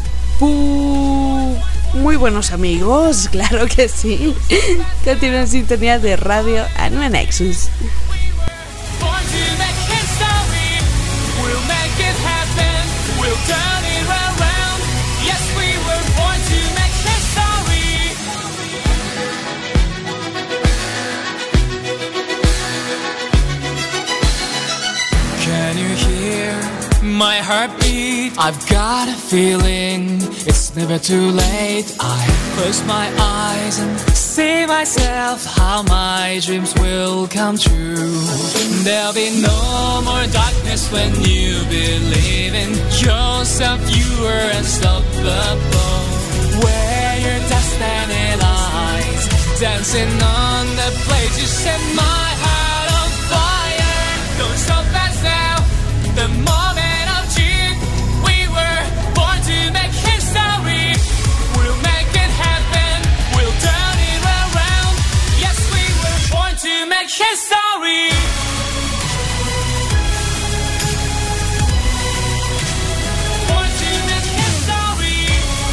muy buenos amigos, claro que sí. Continúan en sintonía de Radio Anime Nexus. Born to make history. We'll make it happen, we'll turn it around. Yes, we were born to make history. Can you hear my heartbeat? I've got a feeling it's never too late. I close my eyes and see myself how my dreams will come true. There'll be no more darkness when you believe in yourself. You are unstoppable. Where your destiny lies, dancing on the blade, you set my heart on fire. Don't stop us now, the moment of June. We were born to make history. We'll make it happen, we'll turn it around. Yes, we were born to make history. Born to make history.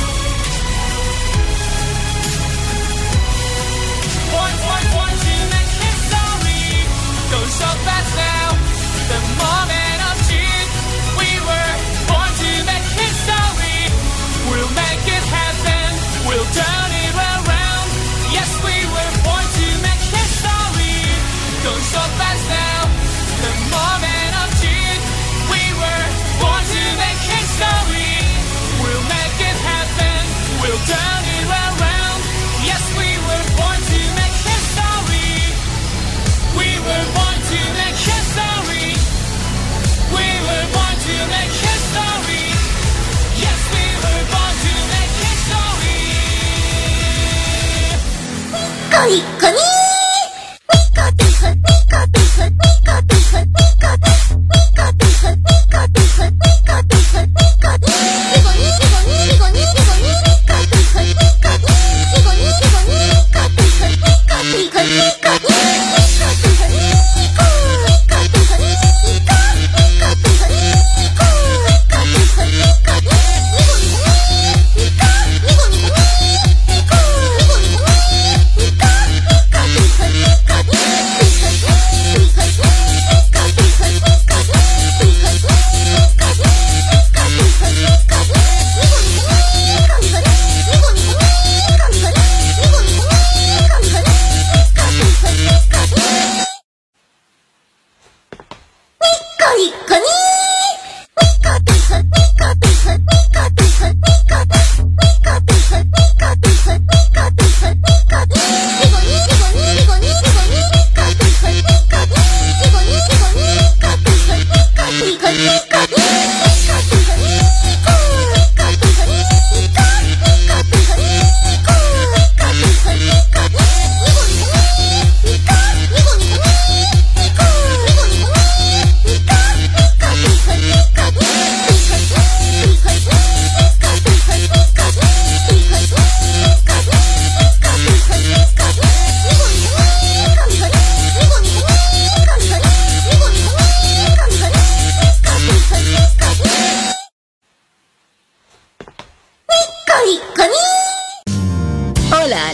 Born to make history. Don't stop us now, the moment of June. We were born to make history. We'll make it happen, we'll turn it around. Yes, we were born to make history. Don't stop us now, the moment of June. We were born to make history. We'll make it happen, we'll turn it around. Yes, we were born to make history. We were born to make history. We were born to make history. Yes, we were born to make history. コリコリ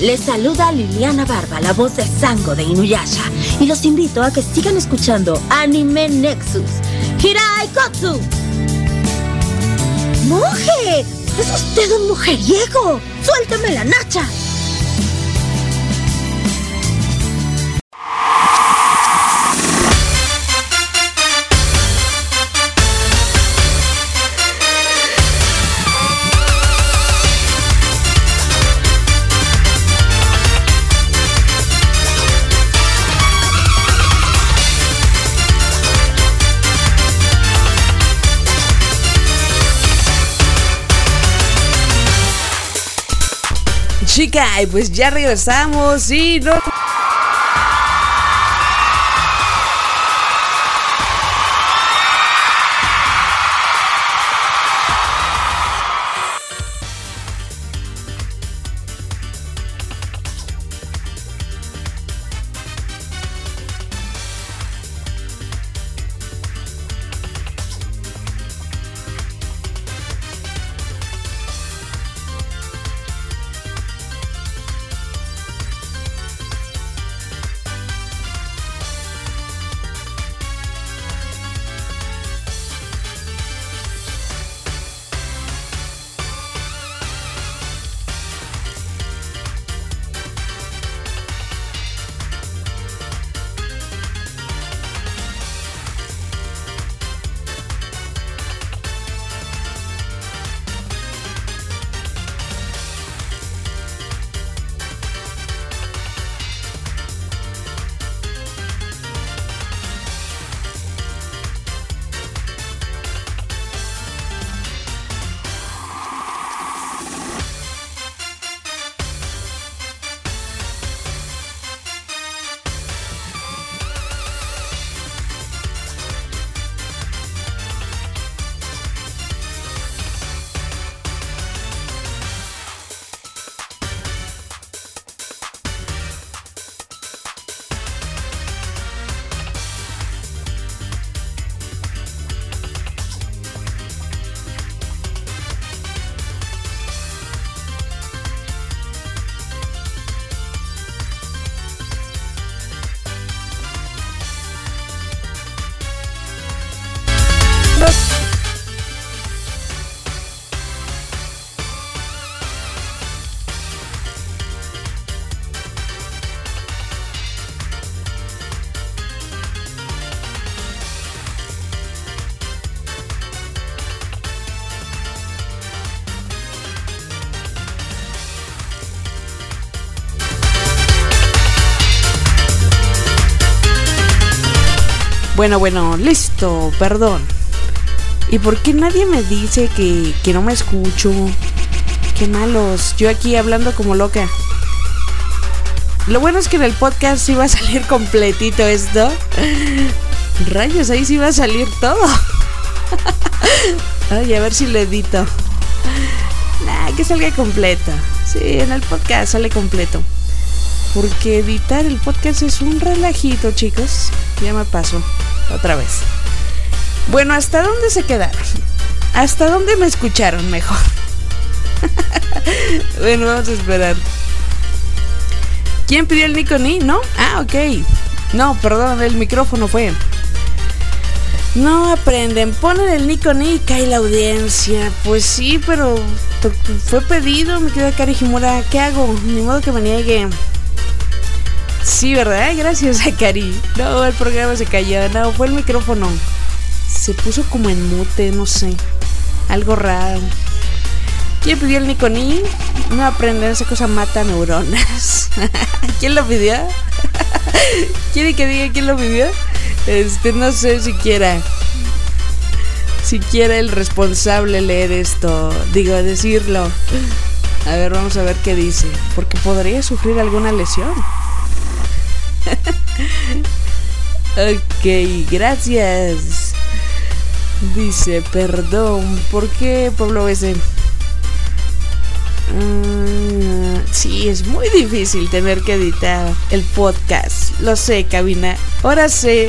les saluda Liliana Barba, la voz de Sango de Inuyasha, y los invito a que sigan escuchando Anime Nexus. ¡Hirai Kotsu! ¡Monje! ¡Es usted un mujeriego! ¡Suélteme la nacha! Chica, y pues ya regresamos y no... Bueno, listo, perdón. ¿Y por qué nadie me dice que no me escucho? Qué malos, yo aquí hablando como loca. Lo bueno es que en el podcast sí va a salir completito esto. Rayos, ahí sí va a salir todo. Ay, a ver si lo edito. Que salga completo. Sí, en el podcast sale completo. Porque editar el podcast es un relajito, chicos. Ya me pasó otra vez. Bueno, ¿hasta dónde se quedaron? ¿Hasta dónde me escucharon mejor? Bueno, vamos a esperar. ¿Quién pidió el Nico Ni? ¿No? Ah, ok. No, perdón, el micrófono fue. No aprenden, ponen el Nico Ni y cae la audiencia. Pues sí, pero fue pedido, me queda Kari Himura. ¿Qué hago? Ni modo que me niegue. Sí, ¿verdad? Gracias a Kari. No, el programa se cayó. No, fue el micrófono. Se puso como en mute, no sé. Algo raro. ¿Quién pidió el Nico Ni? No aprender, esa cosa mata neuronas. ¿Quién lo pidió? ¿Quiere que diga quién lo pidió? No sé siquiera el responsable leer esto. Digo, decirlo. A ver, vamos a ver qué dice. Porque podría sufrir alguna lesión. Ok, gracias. Dice, perdón, ¿por qué Pablo ese? Sí, es muy difícil tener que editar el podcast. Lo sé, cabina. Ahora sé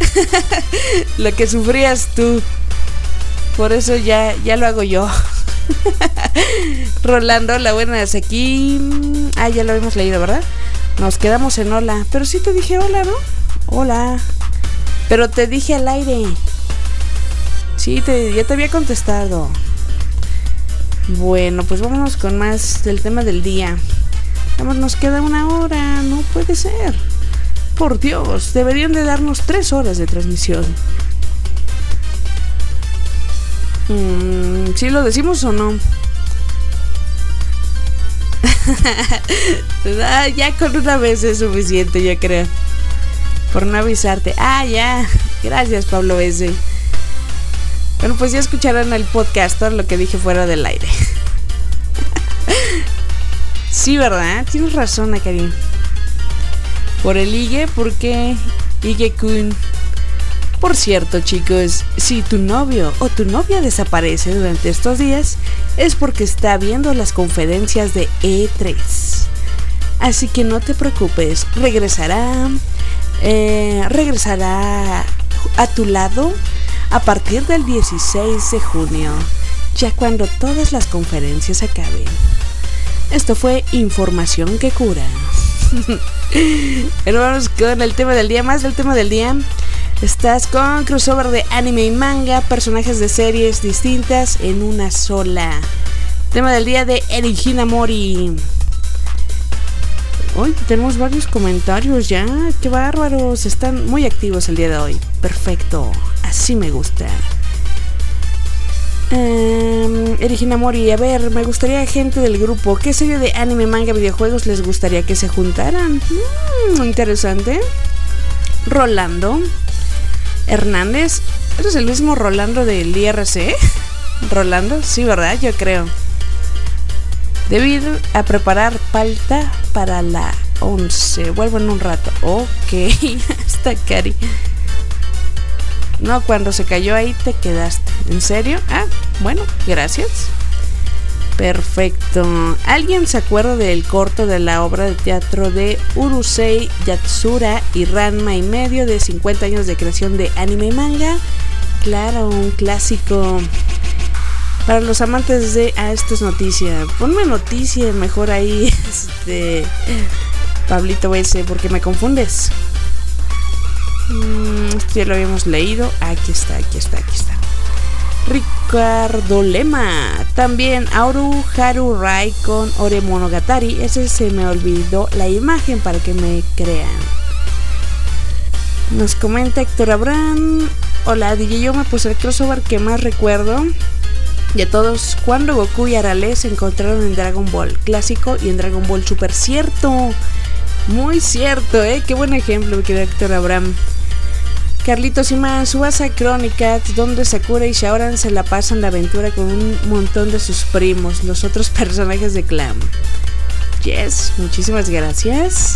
lo que sufrías tú. Por eso ya lo hago yo. Rolando, la buenas aquí. Ya lo habíamos leído, ¿verdad? Nos quedamos en hola. Pero sí te dije hola, ¿no? Hola. Pero te dije al aire. Sí, ya te había contestado. Bueno, pues vámonos con más del tema del día. Vamos, nos queda 1 hora. No puede ser. Por Dios, deberían de darnos 3 horas de transmisión. ¿Sí lo decimos o no? Ya con una vez es suficiente, yo creo. Por no avisarte. Ya. Gracias, Pablo S. Bueno, pues ya escucharán el podcast, todo lo que dije fuera del aire. Sí, ¿verdad? Tienes razón, Akari. Por el Ige, porque Ige-kun. Por cierto, chicos, si tu novio o tu novia desaparece durante estos días, es porque está viendo las conferencias de E3. Así que no te preocupes, regresará a tu lado a partir del 16 de junio, ya cuando todas las conferencias acaben. Esto fue información que cura. Pero vamos con el tema del día. Más del tema del día. Estás con crossover de anime y manga, personajes de series distintas en una sola. Tema del día de Eri Hinamori. Hoy tenemos varios comentarios ya. Qué bárbaros. Están muy activos el día de hoy. Perfecto. Así me gusta. Eri Hinamori, a ver, me gustaría gente del grupo. ¿Qué serie de anime, manga, videojuegos les gustaría que se juntaran? Interesante. Rolando Hernández. ¿Eres el mismo Rolando del IRC? Rolando, sí, ¿verdad? Yo creo. Debo ir a preparar palta para la 11. Vuelvo en un rato. Ok, está Cari. No, cuando se cayó ahí te quedaste. ¿En serio? Bueno, gracias. Perfecto. ¿Alguien se acuerda del corto de la obra de teatro de Urusei Yatsura y Ranma y medio de 50 años de creación de anime y manga? Claro, un clásico. Para los amantes de... esto es noticia. Ponme noticia mejor ahí, Pablito S, porque me confundes. Esto ya lo habíamos leído. Aquí está. Ricardo Lema. También Auru Haru Rai con Ore Monogatari. Ese se me olvidó la imagen para que me crean. Nos comenta Héctor Abraham. Hola, DJ, yo me puse el crossover que más recuerdo de todos, cuando Goku y Arale se encontraron en Dragon Ball clásico y en Dragon Ball Super. Cierto, muy cierto, qué buen ejemplo, mi querido Héctor Abraham. Carlitos Imán, Tsubasa Chronicles, donde Sakura y Shaoran se la pasan la aventura con un montón de sus primos, los otros personajes de Clan. Yes, muchísimas gracias.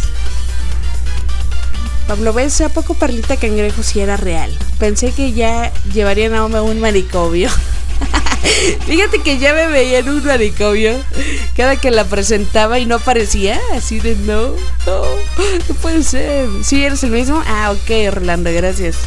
Pablo Bess, ¿a poco Parlita Cangrejo si era real? Pensé que ya llevarían a un manicomio. Fíjate que ya me veía en un manicomio cada que la presentaba y no aparecía. Así de no puede ser. ¿Sí eres el mismo? Ok, Rolando, gracias.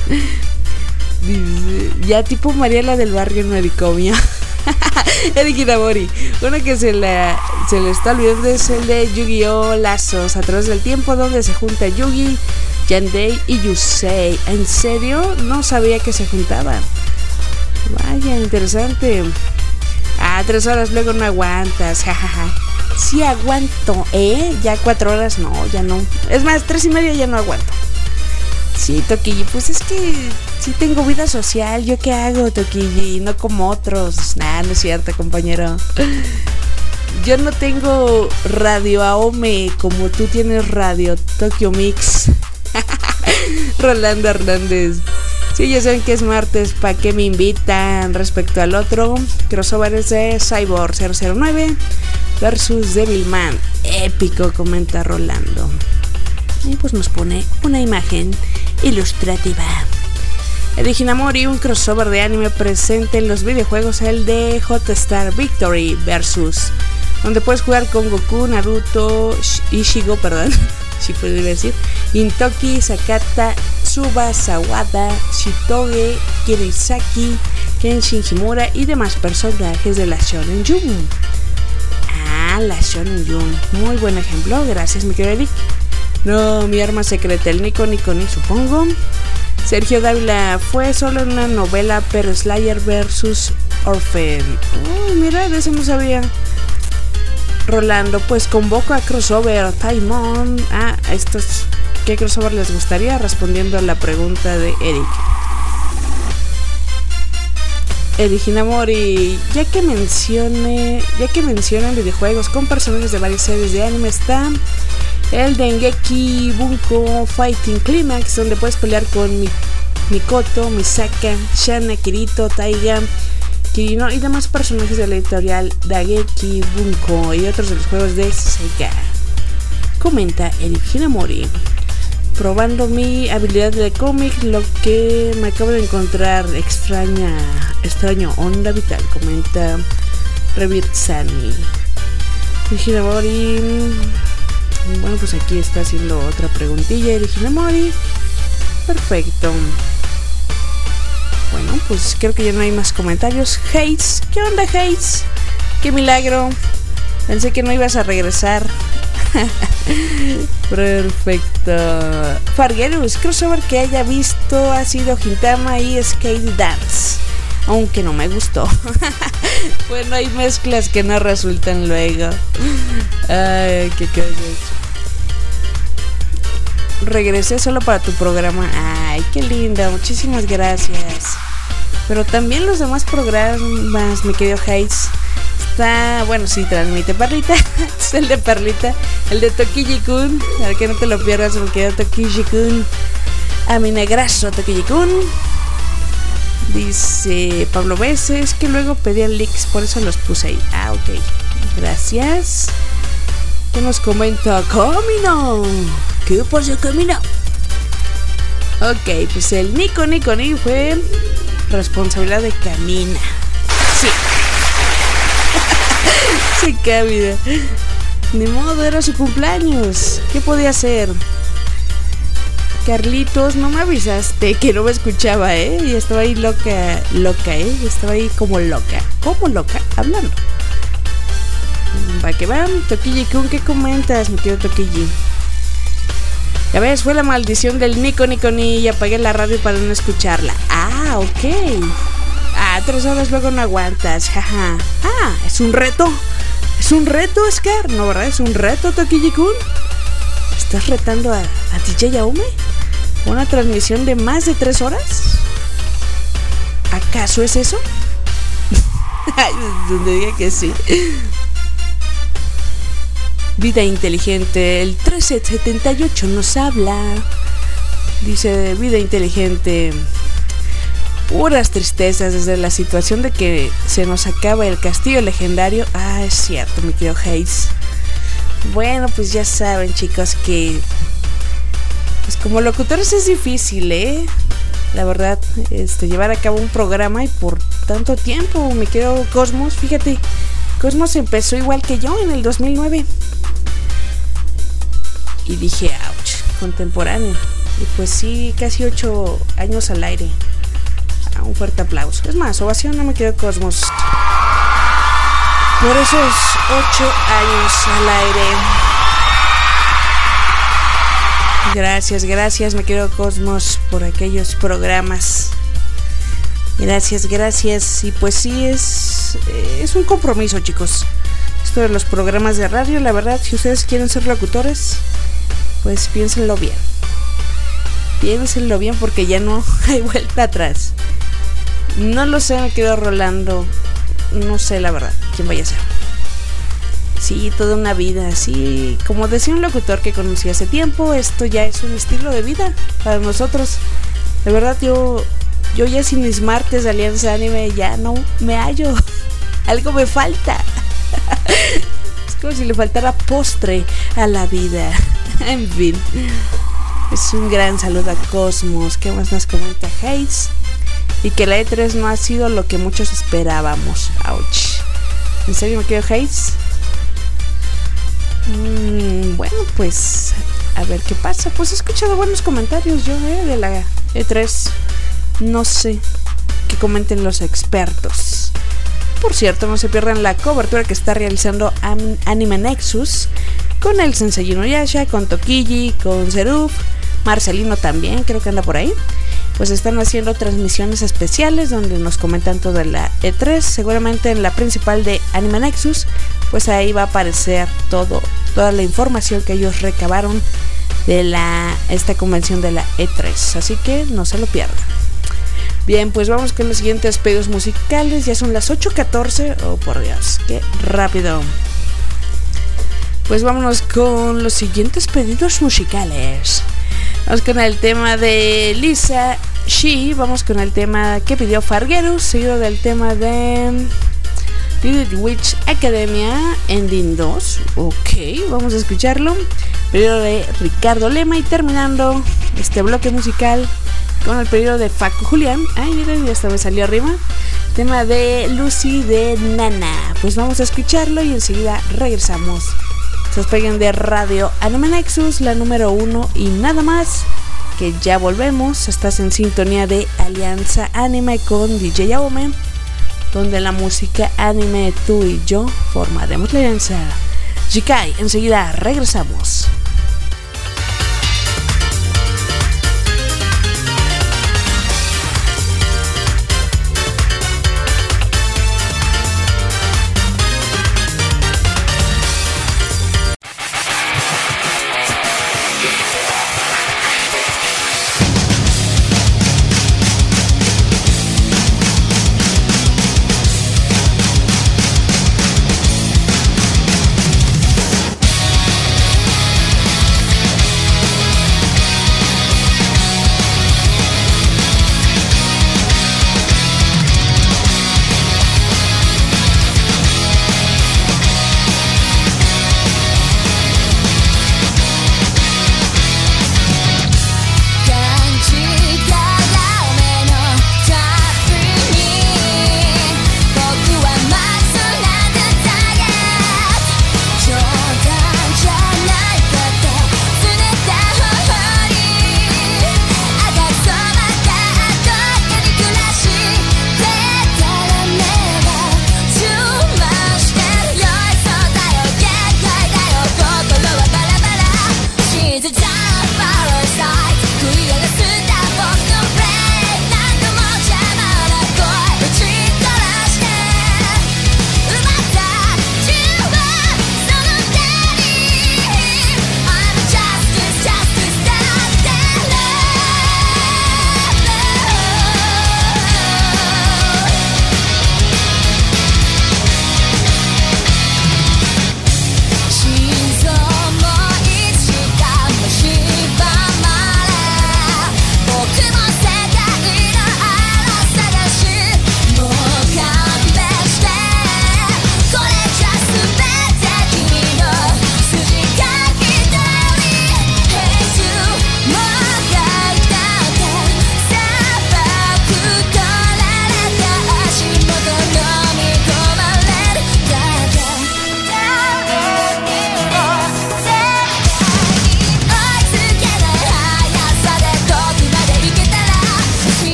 Ya tipo Mariela del Barrio en manicomio. Eri Hinamori. Uno que se le está olvidando es el de Yu-Gi-Oh! Lazos a través del tiempo, donde se junta Yugi, Yandei y Yusei. ¿En serio? No sabía que se juntaban. Vaya, interesante. 3 horas luego no aguantas, jajaja. Sí aguanto, ya 4 horas no, ya no. Es más, 3:30 ya no aguanto. Sí, Toquilli, pues es que sí tengo vida social. ¿Yo qué hago, Toquilli? No como otros. No es cierto, compañero. Yo no tengo radio AOME como tú tienes radio Tokyo Mix. Rolando Hernández. Sí, ya saben que es martes, ¿para qué me invitan? Respecto al otro, crossover es de Cyborg 009 versus Devilman. Épico, comenta Rolando. Y pues nos pone una imagen ilustrativa. Eri Hinamori, un crossover de anime presente en los videojuegos, el de Hot Star Victory versus, donde puedes jugar con Goku, Naruto, Ichigo, si puedo decir, Intoki, Sakata, Tsuba, Sawada, Shitoge, Kirisaki, Kenshin Himura y demás personajes de la Shonen Jump. Ah, la Shonen Jump, muy buen ejemplo, gracias mi querido Eric. No, mi arma secreta, el Nico Nico Ni, supongo. Sergio Dávila, fue solo una novela, pero Slayer vs Orphan. Uy, mira, de eso no sabía. Rolando, pues convoco a crossover, Paimon. Ah, estos, ¿qué crossover les gustaría? Respondiendo a la pregunta de Eric. Eric Hinamori, ya que mencionan videojuegos con personajes de varias series de anime, está el Dengeki Bunko Fighting Climax, donde puedes pelear con Mikoto, Misaka, Shana, Kirito, Taiga, Kirino y demás personajes de la editorial Dengeki Bunko y otros de los juegos de Sega. Comenta Eric Hinamori. Probando mi habilidad de cómic, lo que me acabo de encontrar extraño onda vital, comenta Revit Sani. Hinamori. Bueno, pues aquí está haciendo otra preguntilla Eric Hinamori. Perfecto. Bueno, pues creo que ya no hay más comentarios. Hates, ¿qué onda Hates? ¡Qué milagro! Pensé que no ibas a regresar. Perfecto. Fargerus, crossover que haya visto ha sido Gintama y Skate Dance, aunque no me gustó. Bueno, hay mezclas que no resultan luego. Ay, qué cosas. Regresé solo para tu programa. Ay, qué linda, muchísimas gracias. Pero también los demás programas, mi querido Hayes. Está, bueno, sí, transmite Perlita. Es el de Perlita, el de Tokiji-kun, para que no te lo pierdas, mi querido Tokiji-kun. A mi negrazo Tokiji-kun. Dice Pablo Veces que luego pedían leaks, por eso los puse ahí. Ah, ok, gracias. ¿Qué nos comenta Camino? ¿Qué pasa, Camino? Ok, pues el Nico Nico Ni fue responsabilidad de Camina. Sí. Sí, Camina. Ni modo, era su cumpleaños. ¿Qué podía hacer? Carlitos, no me avisaste que no me escuchaba, y estaba ahí loca, estaba ahí como loca, hablando. Va que va. Tokiji-kun, ¿qué comentas, mi querido Tokiji? Ya ves, fue la maldición del Nico Nico Ni y apagué la radio para no escucharla. Ah, ok. 3 horas luego no aguantas, jaja. Ah, ¿es un reto? ¿Es un reto, Scar? No, ¿verdad? ¿Es un reto, Tokiji-kun? ¿Estás retando a DJ Yaume? ¿Una transmisión de más de 3 horas? ¿Acaso es eso? Ay, donde diga que sí. Vida inteligente, el 1378 nos habla. Dice, vida inteligente. Puras tristezas desde la situación de que se nos acaba el castillo legendario. Ah, es cierto, mi querido Hayes. Bueno, pues ya saben, chicos, que pues como locutores es difícil, la verdad, llevar a cabo un programa y por tanto tiempo. Mi querido Cosmos, fíjate, Cosmos empezó igual que yo en el 2009. Y dije, ouch, contemporáneo. Y pues sí, casi 8 años al aire. Un fuerte aplauso. Es más, ovación, no me quedo Cosmos. Por esos 8 años al aire. Gracias, me quedo Cosmos, por aquellos programas. Gracias. Y pues sí, es un compromiso, chicos. Esto de los programas de radio, la verdad, si ustedes quieren ser locutores, pues piénsenlo bien. Piénsenlo bien porque ya no hay vuelta atrás. No lo sé, me quedo Rolando. No sé la verdad quién vaya a ser. Sí, toda una vida. Sí, como decía un locutor que conocí hace tiempo, esto ya es un estilo de vida para nosotros. De verdad, yo ya sin mis martes de Alianza Anime ya no me hallo. Algo me falta. Es como si le faltara postre a la vida. En fin, es un gran saludo a Cosmos. ¿Qué más nos comenta Hayes? Y que la E3 no ha sido lo que muchos esperábamos. Ouch. ¿En serio me quedo Hayes? Bueno, pues a ver qué pasa. Pues he escuchado buenos comentarios yo, de la E3. No sé. que comenten los expertos. Por cierto, no se pierdan la cobertura que está realizando Anime Nexus con el Sensei Inuyasha, con Tokiji, con Seruf, Marcelino también, creo que anda por ahí. Pues están haciendo transmisiones especiales donde nos comentan toda la E3. Seguramente en la principal de Anime Nexus, pues ahí va a aparecer toda la información que ellos recabaron de esta convención de la E3. Así que no se lo pierdan. Bien, pues vamos con los siguientes pedidos musicales. Ya son las 8:14. Oh, por Dios, qué rápido. Pues vámonos con los siguientes pedidos musicales. Vamos con el tema de Lisa She. Vamos con el tema que pidió Fargueros, seguido del tema de Little Witch Academia Ending 2. Ok, vamos a escucharlo. Pedido de Ricardo Lema. Y terminando este bloque musical con el pedido de Facu Julián. Ay, miren, ya esta vez salió arriba. Tema de Lucy de Nana. Pues vamos a escucharlo y enseguida regresamos. Se despeguen de Radio Anime Nexus, la número 1 y nada más, que ya volvemos. Estás en sintonía de Alianza Anime con DJ Aome, donde la música anime, tú y yo formaremos la alianza. Jikai, enseguida regresamos.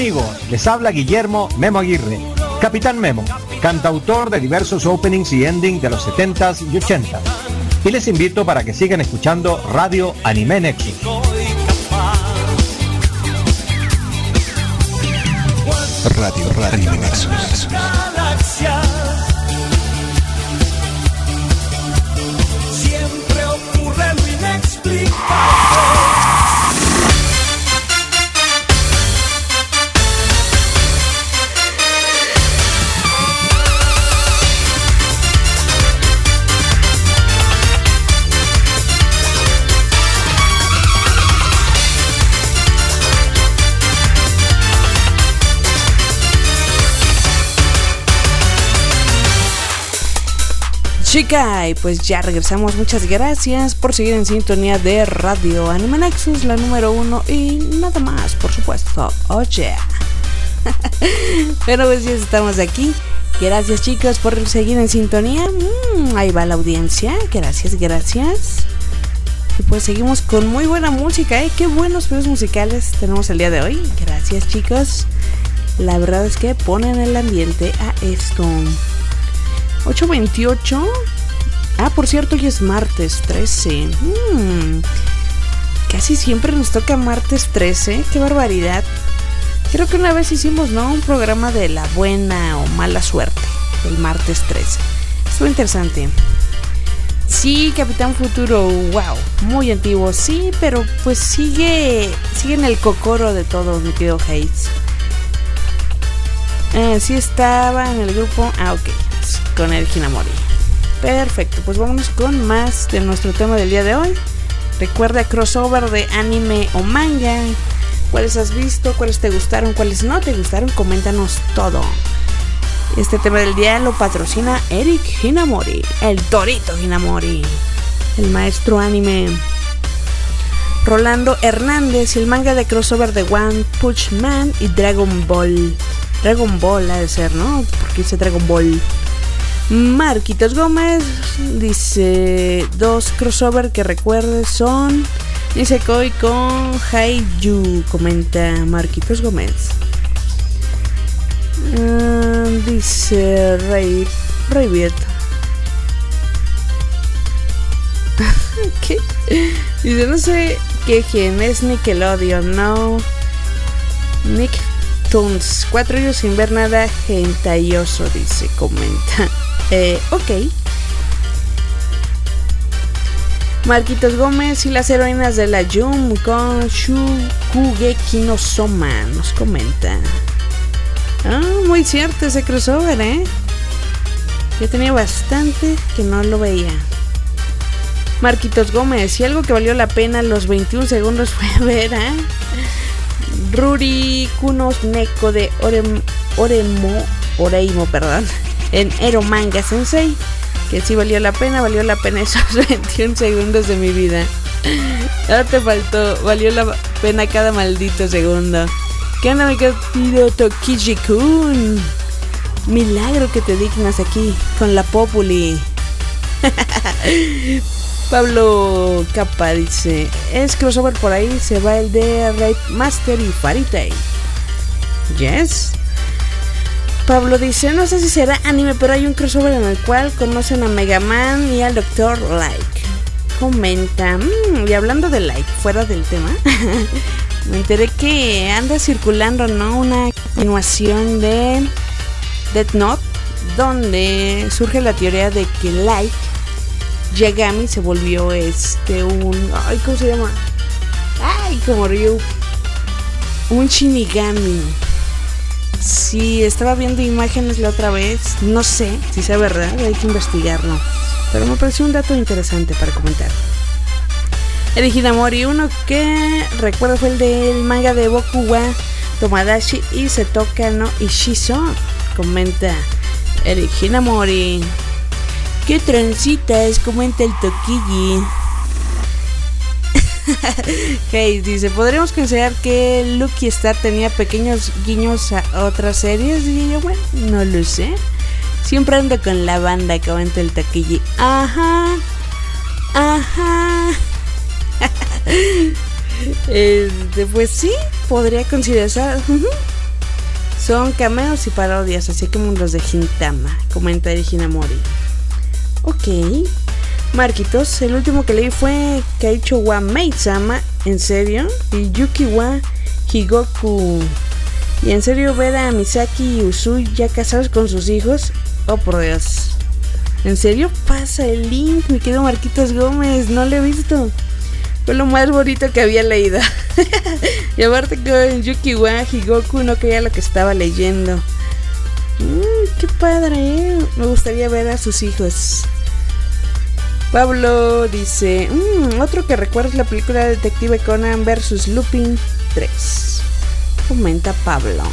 amigos, les habla Guillermo Memo Aguirre, Capitán Memo, cantautor de diversos openings y endings de los 70s y 80s. Y les invito para que sigan escuchando Radio Anime Nexus. Radio Anime Nexus. Siempre ocurre lo inexplicable. Chica, y pues ya regresamos. Muchas gracias por seguir en sintonía de Radio Anime Nexus, la número 1 y nada más, por supuesto. Oh yeah. Pero pues ya estamos aquí. Gracias, chicos, por seguir en sintonía. Ahí va la audiencia. Gracias. Y pues seguimos con muy buena música, Qué buenos videos musicales tenemos el día de hoy. Gracias, chicos. La verdad es que ponen el ambiente a esto. 8:28. Por cierto, hoy es martes 13. Casi siempre nos toca martes 13. Qué barbaridad. Creo que una vez hicimos, un programa de la buena o mala suerte, el martes 13. Estuvo interesante. Sí, Capitán Futuro, wow, muy antiguo, sí, pero pues sigue en el cocoro de todos, mi querido Hayes. Sí estaba en el grupo, ok, con el Hinamori. Perfecto, pues vámonos con más de nuestro tema del día de hoy. Recuerda crossover de anime o manga. ¿Cuáles has visto? ¿Cuáles te gustaron? ¿Cuáles no te gustaron? Coméntanos todo. Este tema del día lo patrocina Eric Hinamori, el Torito Hinamori, el maestro anime. Rolando Hernández y el manga de crossover de One Punch Man y Dragon Ball. Dragon Ball ha de ser, ¿no? Porque dice Dragon Ball. Marquitos Gómez dice: dos crossover que recuerdes son Nisekoi con Haikyuu. Comenta Marquitos Gómez. Dice Raybeard. ¿Qué? Dice: no sé qué gen es Nickelodeon, no. Nicktoons, 4 años sin ver nada gentayoso, dice, comenta. Ok. Marquitos Gómez y las heroínas de la Jum con Shukugeki no Soma, nos comenta. Muy cierto ese crossover, Yo tenía bastante que no lo veía. Marquitos Gómez, y algo que valió la pena los 21 segundos fue ver a Ruri Kunos Neko de Oreimo, en Ero Manga Sensei, que sí valió la pena esos 21 segundos de mi vida. No te faltó, valió la pena cada maldito segundo. ¿Qué onda, mi querido Tokiji-kun? Milagro que te dignas aquí con la Populi. Pablo Capa dice: es crossover por ahí, se va el de Rape Master y Fairy Tail. Yes. Pablo dice: no sé si será anime, pero hay un crossover en el cual conocen a Mega Man y al Dr. Like. Comenta. Y hablando de Like, fuera del tema, me enteré que anda circulando, una continuación de Death Note, donde surge la teoría de que Like Yagami se volvió ¿cómo se llama? Como Ryu, un Shinigami. Sí, estaba viendo imágenes la otra vez, no sé si sea verdad, hay que investigarlo, pero me pareció un dato interesante para comentar. El Hinamori, uno que recuerdo fue el del manga de Boku wa Tomadashi y Setoka no Ishizo. Comenta el Hinamori. ¿Qué trencitas? Comenta el Tokiji. Hey, dice: podríamos considerar que Lucky Star tenía pequeños guiños a otras series. Y yo, bueno, no lo sé. Siempre ando con la banda, comenta el Tokiji. Ajá. Pues sí, podría considerarse. Son cameos y parodias, así como los de Gintama, comenta Regina Mori. Ok. Marquitos, el último que leí fue Kaicho wa Maid-sama, ¿en serio? Y Yuki wa Higoku. ¿Y en serio ver a Misaki y Usui ya casados con sus hijos? Oh, por Dios. ¿En serio? Pasa el link, mi querido Marquitos Gómez, no lo he visto. Fue lo más bonito que había leído. Y aparte con Yuki wa Higoku no creía lo que estaba leyendo. Qué padre, ¿eh? Me gustaría ver a sus hijos. Pablo dice, otro que recuerda es la película Detective Conan vs Lupin 3. Comenta Pablo.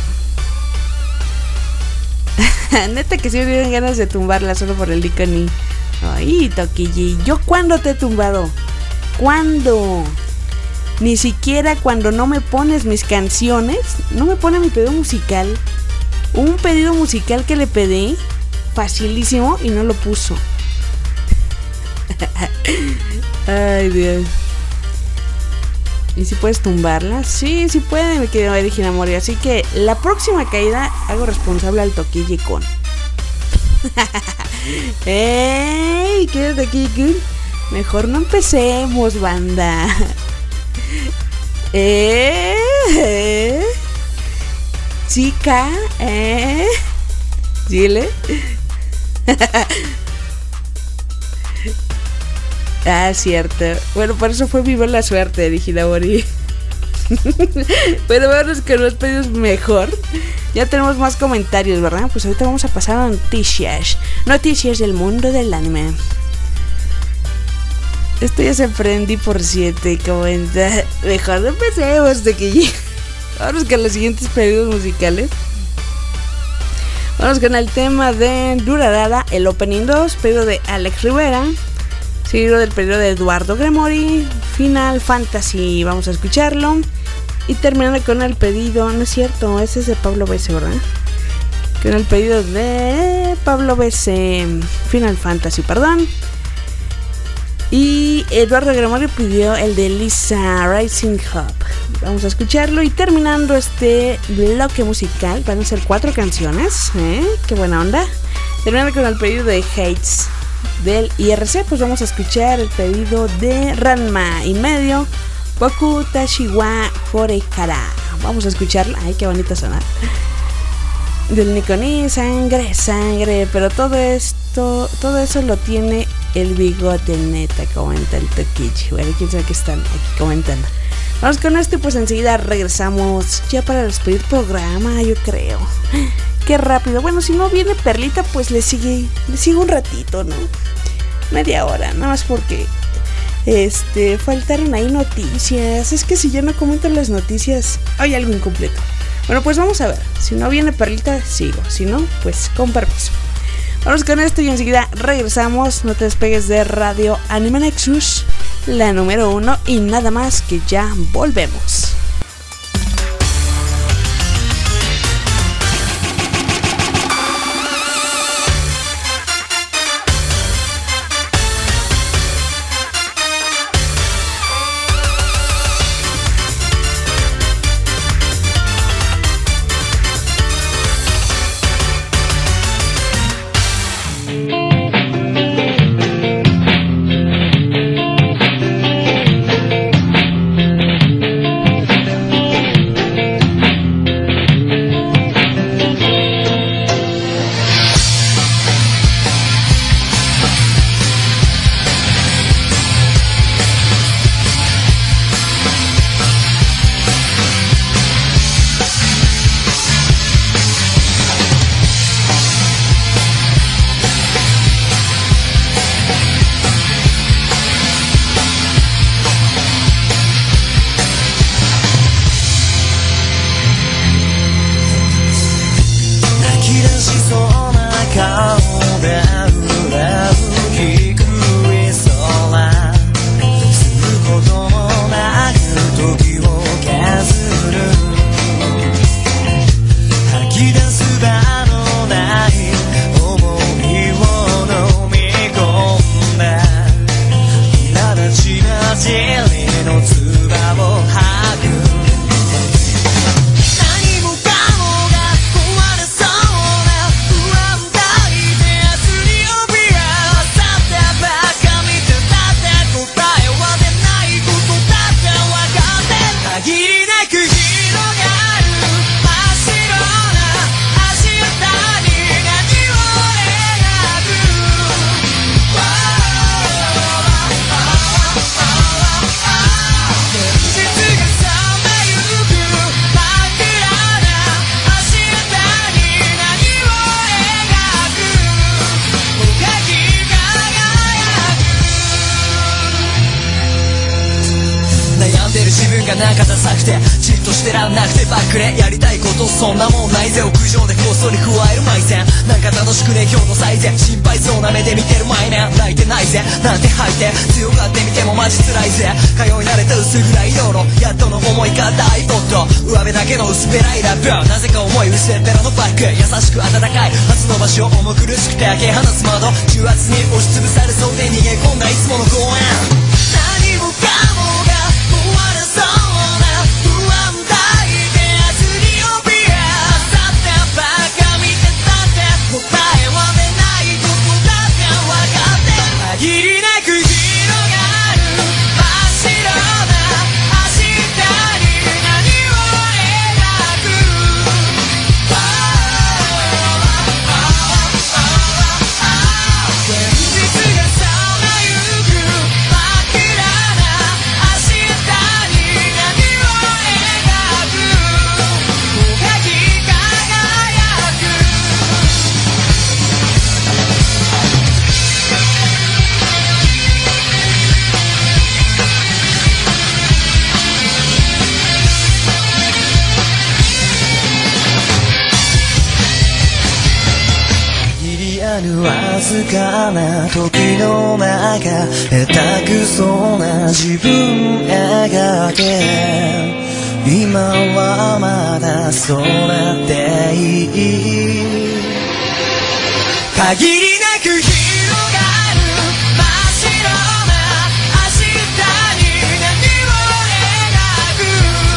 Neta que sí me dieron ganas de tumbarla solo por el icono. Ay, Toquilli, ¿yo cuándo te he tumbado? ¿Cuándo? Ni siquiera cuando no me pones mis canciones, no me pone mi pedido musical. Un pedido musical que le pedí, facilísimo, y no lo puso. Ay, Dios. ¿Y si puedes tumbarla? Sí, sí puede, mi querido Regina Mori. Así que la próxima caída hago responsable al Toquilli Con. ¡Ey! ¿Qué es Toquilli Con? Mejor no empecemos, banda. Chica, Dile. Ah, cierto. Bueno, por eso fue mi buena suerte, dije Labori. Pero vamos con los pedidos mejor. Ya tenemos más comentarios, ¿verdad? Pues ahorita vamos a pasar a noticias. Noticias del mundo del anime. Esto ya se prendí por 7, comenta. Mejor no empecemos de que vamos con los siguientes pedidos musicales. Vamos con el tema de Durarara, el opening 2, pedido de Alex Rivera, seguido del pedido de Eduardo Gremori, Final Fantasy, vamos a escucharlo. Y terminando con el pedido, no es cierto, ese es de Pablo BC, ¿verdad? Con el pedido de Pablo BC, Final Fantasy, perdón. Y Eduardo Gremori pidió el de Lisa Rising Up. Vamos a escucharlo. Y terminando este bloque musical, van a ser 4 canciones, qué buena onda. Terminando con el pedido de Hates del IRC, pues vamos a escuchar el pedido de Ranma y medio, Boku Tashiwa Korekara. Vamos a escucharlo. Ay, qué bonito sonar. Del Nikoni, sangre. Pero todo eso lo tiene el bigote, neta, comenta el Toquichi. Bueno, quién sabe que están aquí comentando. Vamos con esto y pues enseguida regresamos ya para despedir programa, yo creo. Qué rápido. Bueno, si no viene Perlita, pues le sigue un ratito, ¿no? Media hora, nada más porque faltaron ahí noticias. Es que si ya no comentan las noticias, hay algo incompleto. Bueno, pues vamos a ver. Si no viene Perlita, sigo. Si no, pues con permiso. Vamos con esto y enseguida regresamos. No te despegues de Radio Anime Nexus, la número 1, y nada más que ya volvemos. なんかダサくてじっとしてらんなくてばっくれやりたいことそんなもんないぜ屋上でこっそり加えるマイセンなんか楽しくね今日の最善心配そうな目で見てる毎年泣いてないぜなんて吐いて強がってみてもマジ辛いぜ通い慣れた薄暗い道路やっとの思いがiPod 上辺だけの薄っぺらいラップなぜか重い薄っぺらのバッグ優しく温かい初の場所重苦しくて開け放つ窓重圧に押しつぶされそうで逃げ込んだいつもの公園何もかもが終わらそうな不安抱いて明日に怯えだってバカ見てたって答えは出ないことだって分かって限りなく広がる真っ白な明日に何を描く現実がさまゆく真っ暗な明日に何を描くもがき輝く限りあるわずかな時の中下手くそな自分描け今はまだそうなっていい限りなく広がる真っ白な明日に何を描く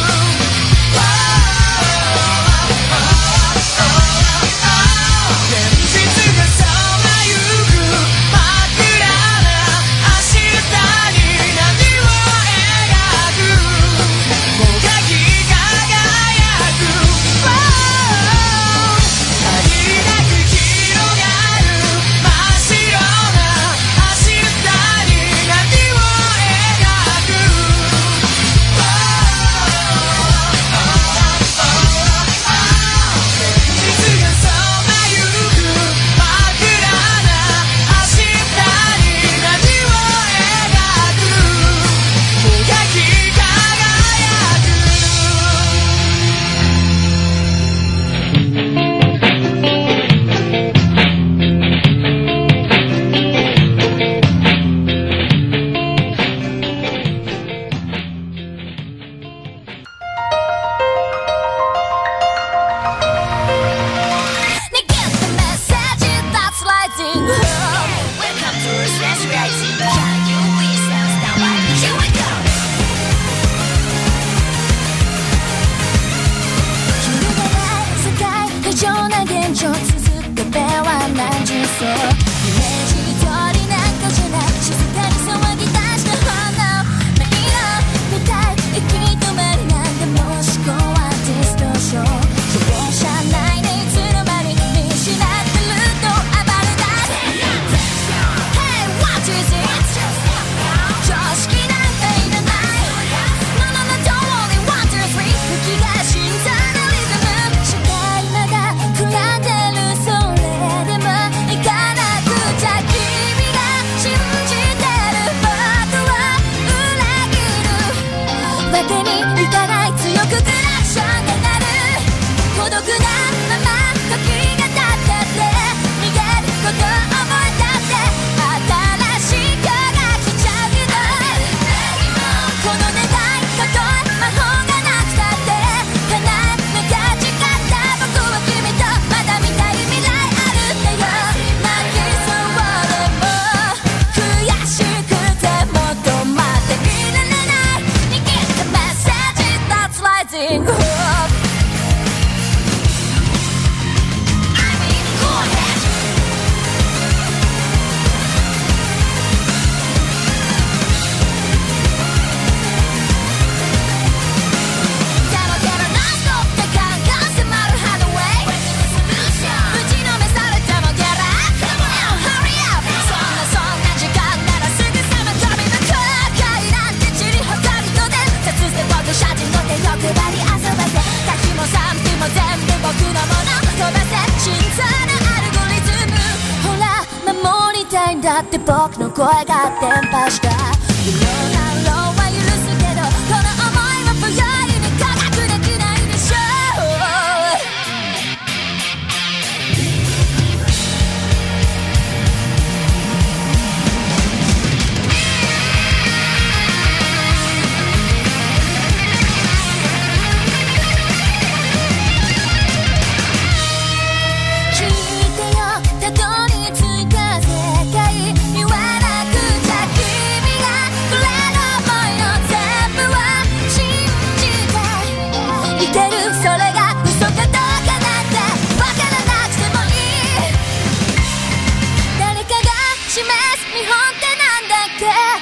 現実がさまゆく真っ暗な明日に何を描くもがき輝く限りなく広がる真っ白な明日に何を描く現実がさまゆく真っ暗な明日に何を描くもがき輝過剰な現状続けては何十層イメージ通りなんかじゃない静かに騒ぎ出した炎ないなみたい息止まりなんでも思考はディストーション自動車内でいつの間に見失ってると暴れ出す Hey what is it 常識なんかいらない No no no don't only 1 2 3吹きが心臓のリズム社会まだ暗んでるそれでも行かなくちゃ君が信じてる僕は裏切るわけにいかない強くクラクションが鳴る孤独なまま時が経ってて逃げること思い出して新しい今日が来ちゃうけどこの願いたとえ魔法がなくたって叶えなきゃ誓った僕は君とまだ見たい未来あるんだよ泣きそうでも悔しくても止まっていられない握ったメッセージ That's rising hope I mean go aheadでもけどノンストップでガンガン迫るハードウェイ打ちのめされても Get up Hurry up そんな時間ならすぐさま飛び向く階なんて散り誇りとで切捨て僕写真の手欲張り遊ばせ滝も賛否も全部僕のもの飛ばせ心臓のアルゴリズムほら守りたいんだって僕の声が伝播したいろんなローは許すけどこの想いは不要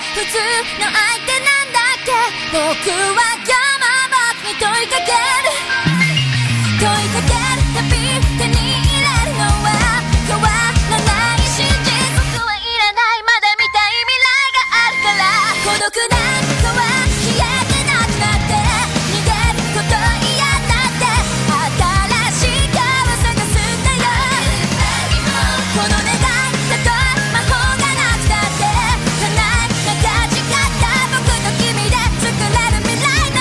普通の相手なんだっけ僕は山場に問いかけるたび手に入れるのは変わらない真実僕はいらないまだ見たい未来があるから孤独なんかは消えてなくなって逃げること嫌だって新しい顔を探すんだよこの願いたとえ魔法がなくたって叶いなか誓った僕と君で作れる未来の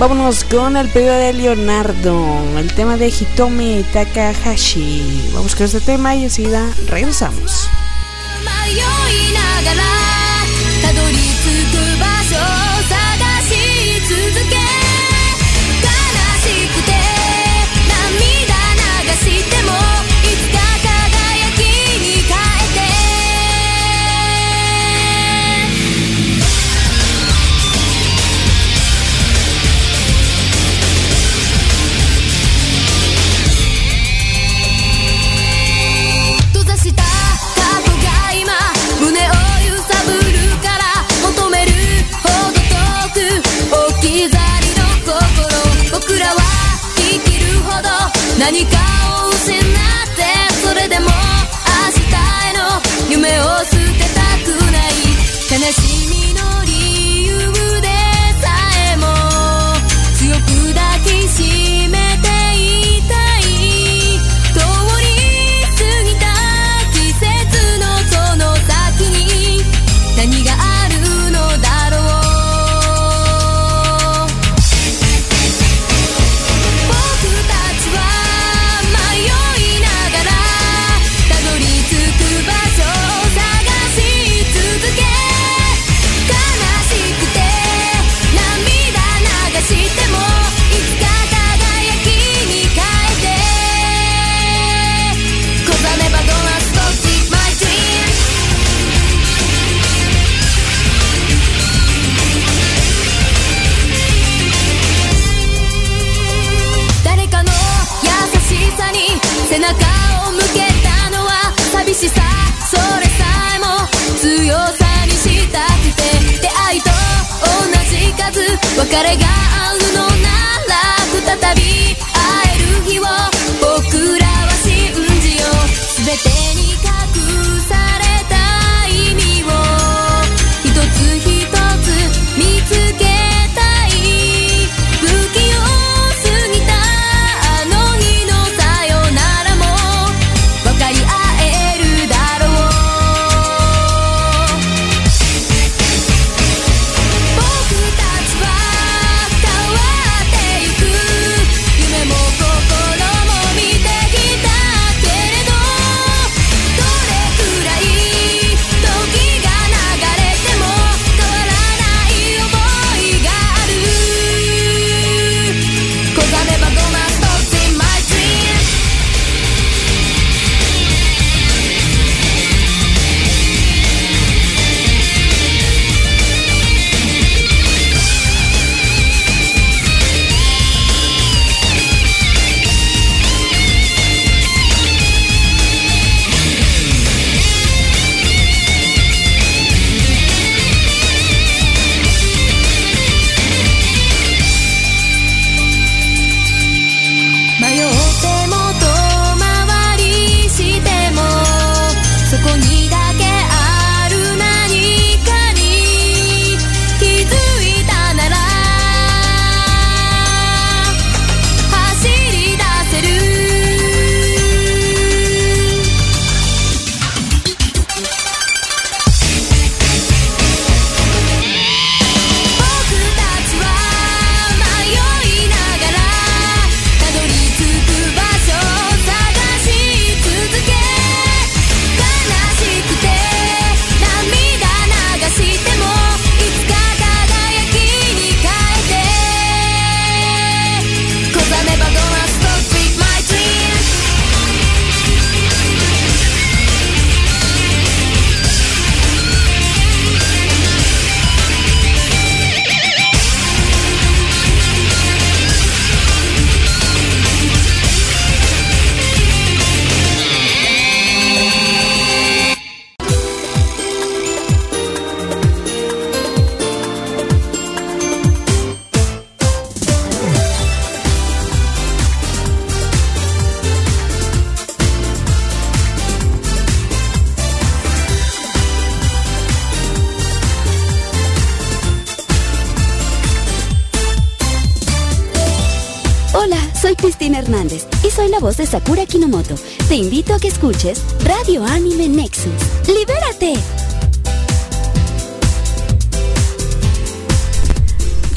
Vámonos con el pedido de Leonardo, el tema de Hitomi Takahashi. Vamos con este tema y enseguida regresamos. Soy Cristina Hernández y soy la voz de Sakura Kinomoto. Te invito a que escuches Radio Anime Nexus. ¡Libérate!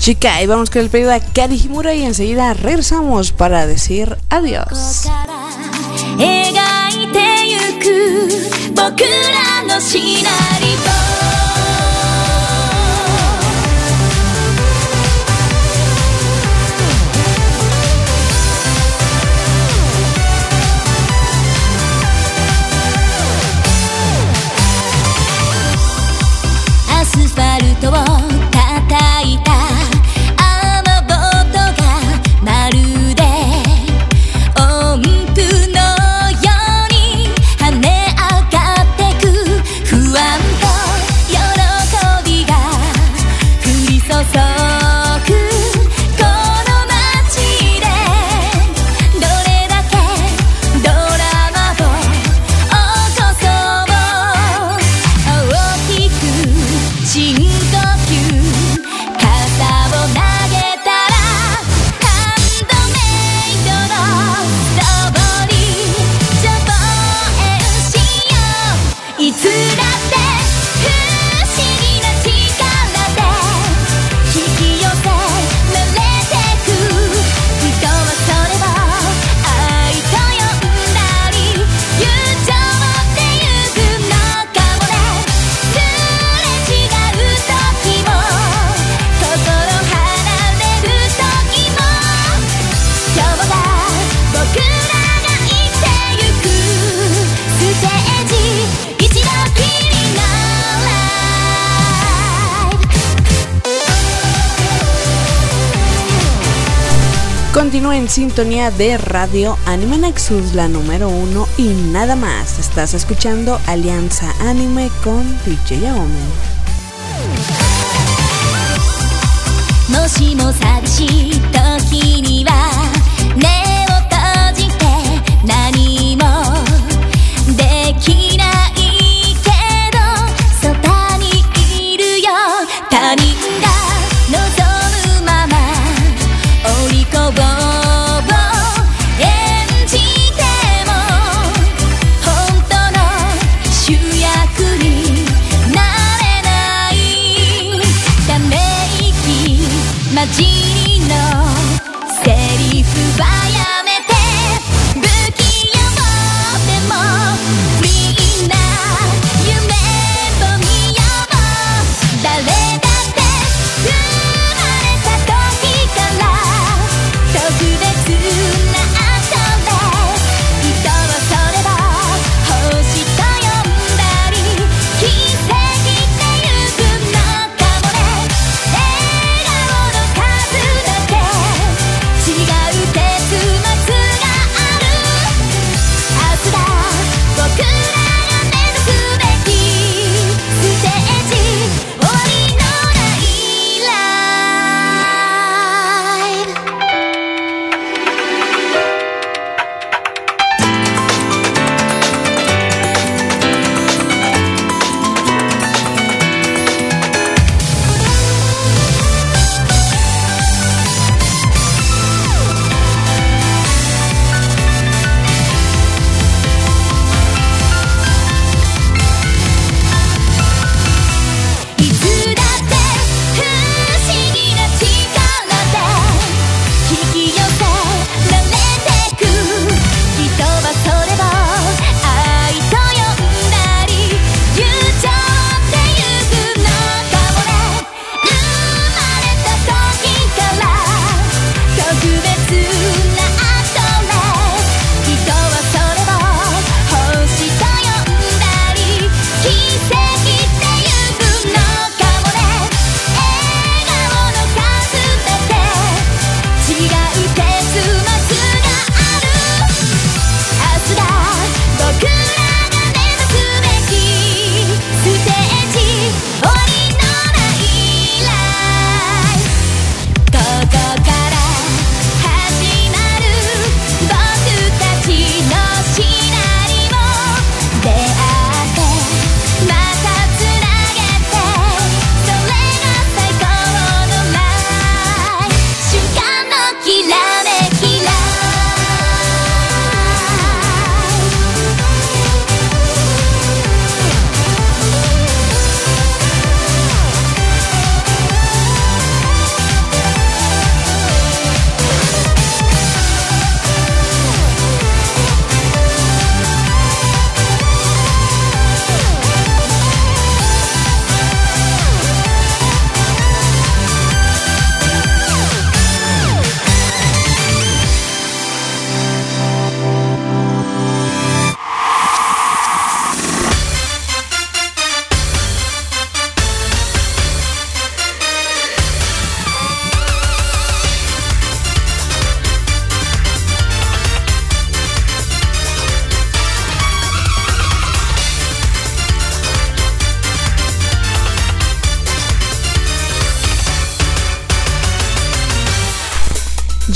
Chica, y vamos con el pedido de Kari Himura y enseguida regresamos para decir adiós. アスファルトを叩いたあのボートがまるで音符のように跳ね上がってく不安と喜びが降り注ぐこの街でどれだけドラマを起こそう大きく深呼吸傘を投げたらハンドメイドのストーリー上演しよういつだって不思議な力で引き寄せられてく人はそれを愛と呼んだり友情っていうのかもねすれ違う時も心離れる時も今日が僕らが生きてゆくステージ一度きりのライブ Continúa en sintonía de Radio Anime Nexus, la número 1 y nada más. Estás escuchando Alianza Anime con DJ Yaomi. もしも寂しい時には目を閉じて何もできないけどそばにいるよ他人が望むままお利口を演じても本当の主役になれないため息混じりのセリフ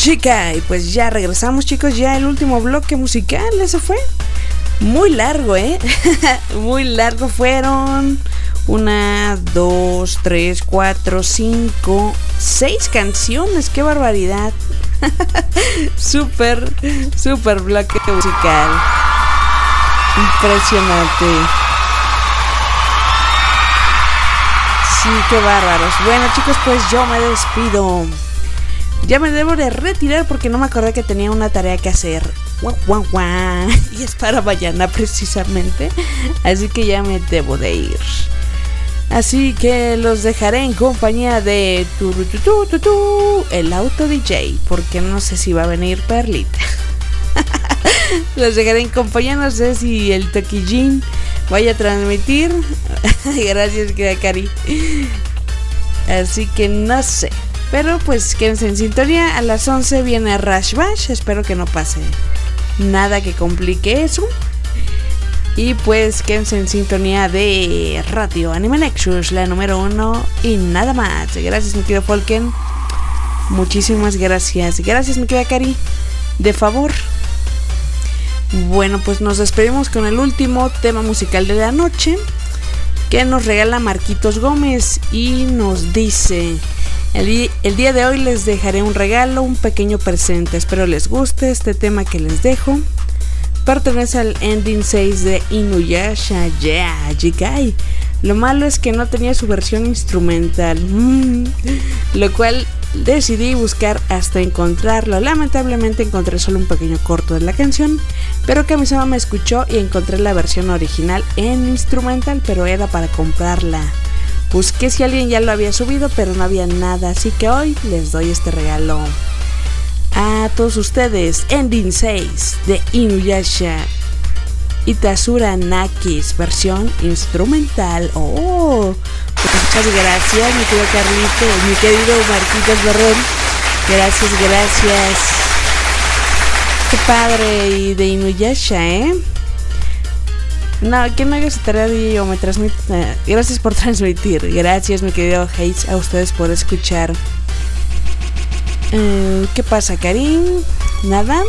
chica. Y pues ya regresamos, chicos. Ya el último bloque musical. Ese fue muy largo, muy largo. Fueron 1, 2, 3, 4, 5, 6 canciones. ¡Qué barbaridad! Súper bloque musical. Impresionante. Sí, qué bárbaros. Bueno, chicos, pues yo me despido. Ya me debo de retirar porque no me acordé que tenía una tarea que hacer. Y es para mañana precisamente. Así que ya me debo de ir. Así que los dejaré en compañía de el auto DJ, porque no sé si va a venir Perlita. Los dejaré en compañía, no sé si el Toquillín vaya a transmitir. Gracias, querida Cari. Así que no sé. Pero pues quédense en sintonía. A las 11 viene Rush Bash. Espero que no pase nada que complique eso. Y pues quédense en sintonía de Radio Anime Nexus, la número 1 y nada más. Gracias, mi querido Folken. Muchísimas gracias. Gracias, mi querida Cari. De favor. Bueno, pues nos despedimos con el último tema musical de la noche, que nos regala Marquitos Gómez y nos dice: el día de hoy les dejaré un regalo, un pequeño presente. Espero les guste este tema que les dejo. Pertenece al ending 6 de Inuyasha, Jikai. Lo malo es que no tenía su versión instrumental, lo cual decidí buscar hasta encontrarlo. Lamentablemente encontré solo un pequeño corto de la canción, pero Kamisama me escuchó y encontré la versión original en instrumental, pero era para comprarla. Busqué si alguien ya lo había subido, pero no había nada, así que hoy les doy este regalo a todos ustedes. Ending 6 de Inuyasha, Itasura Nakis, versión instrumental. Oh, pues muchas gracias, mi querido Carlito, mi querido Marquitos Barrón. Gracias. Qué padre. Y de Inuyasha, No, que no haga su tarea de me transmite. Gracias por transmitir. Gracias, mi querido Hayes, a ustedes por escuchar. ¿Qué pasa, Karim? ¿Nada?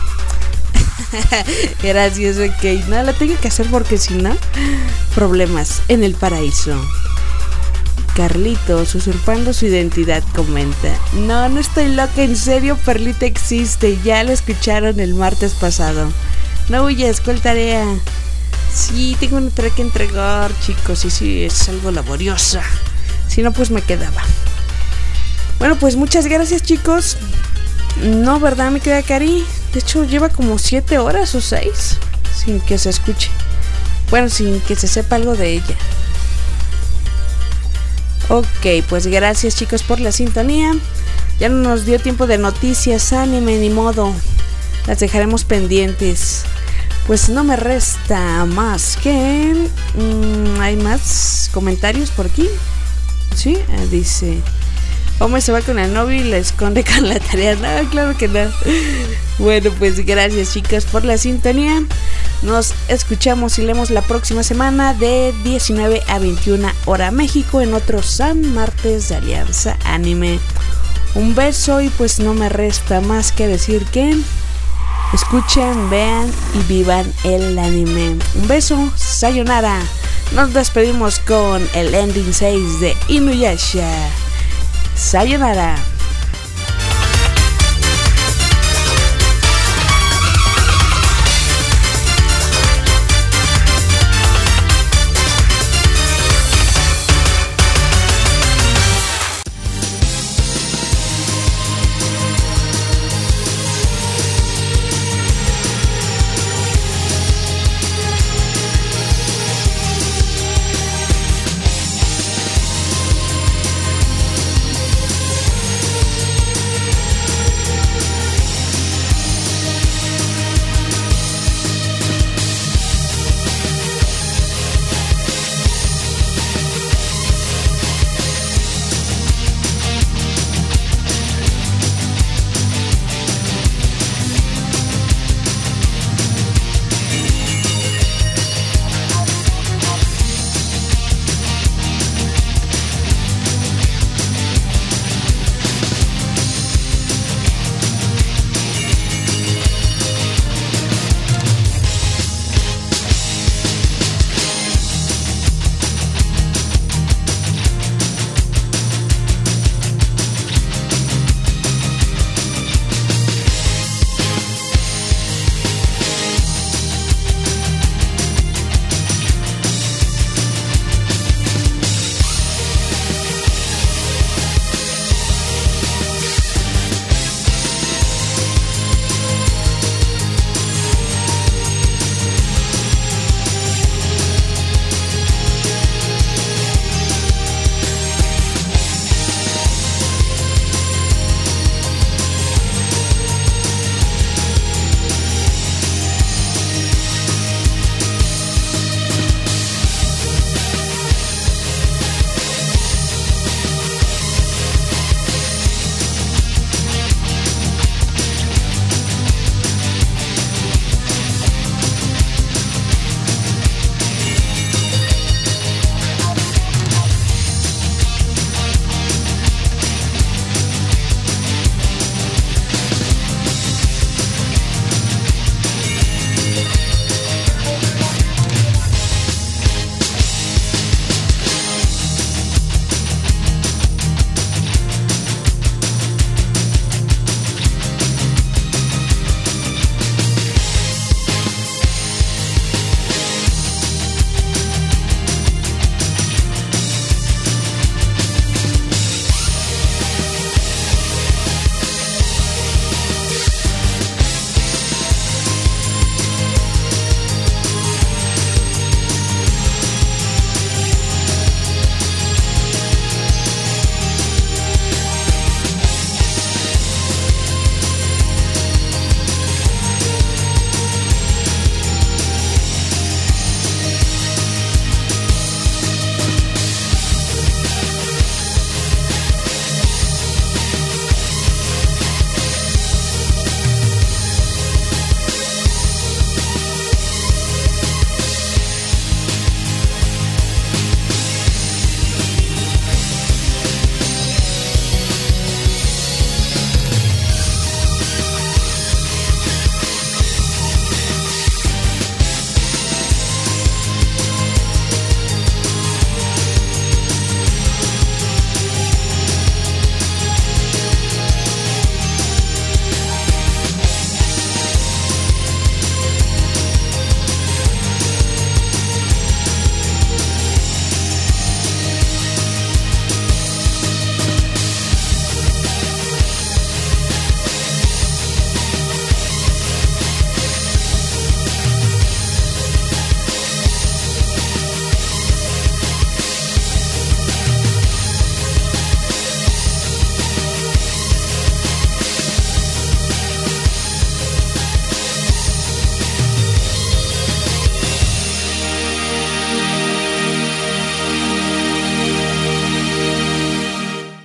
Gracias, ok. No, la tengo que hacer porque si no, problemas en el paraíso. Carlitos, usurpando su identidad, comenta: no estoy loca, en serio, Perlita existe. Ya lo escucharon el martes pasado. No huyas, ¿cuál tarea? Sí, tengo una tarea que entregar, chicos. Y sí, es algo laboriosa. Si no, pues me quedaba. Bueno, pues muchas gracias, chicos. No, ¿verdad, mi querida Cari? De hecho, lleva como 7 horas o 6 sin que se escuche. Bueno, sin que se sepa algo de ella. Ok, pues gracias, chicos, por la sintonía. Ya no nos dio tiempo de noticias anime, ni modo. Las dejaremos pendientes. Pues no me resta más que... hay más comentarios por aquí. Sí, dice... Ome se va con el novio y la esconde con la tarea. No, claro que no. Bueno, pues gracias, chicas, por la sintonía. Nos escuchamos y leemos la próxima semana de 19 a 21 hora México en otro San Martes de Alianza Anime. Un beso y pues no me resta más que decir que escuchen, vean y vivan el anime. Un beso, sayonara. Nos despedimos con el ending 6 de Inuyasha. Sayonara.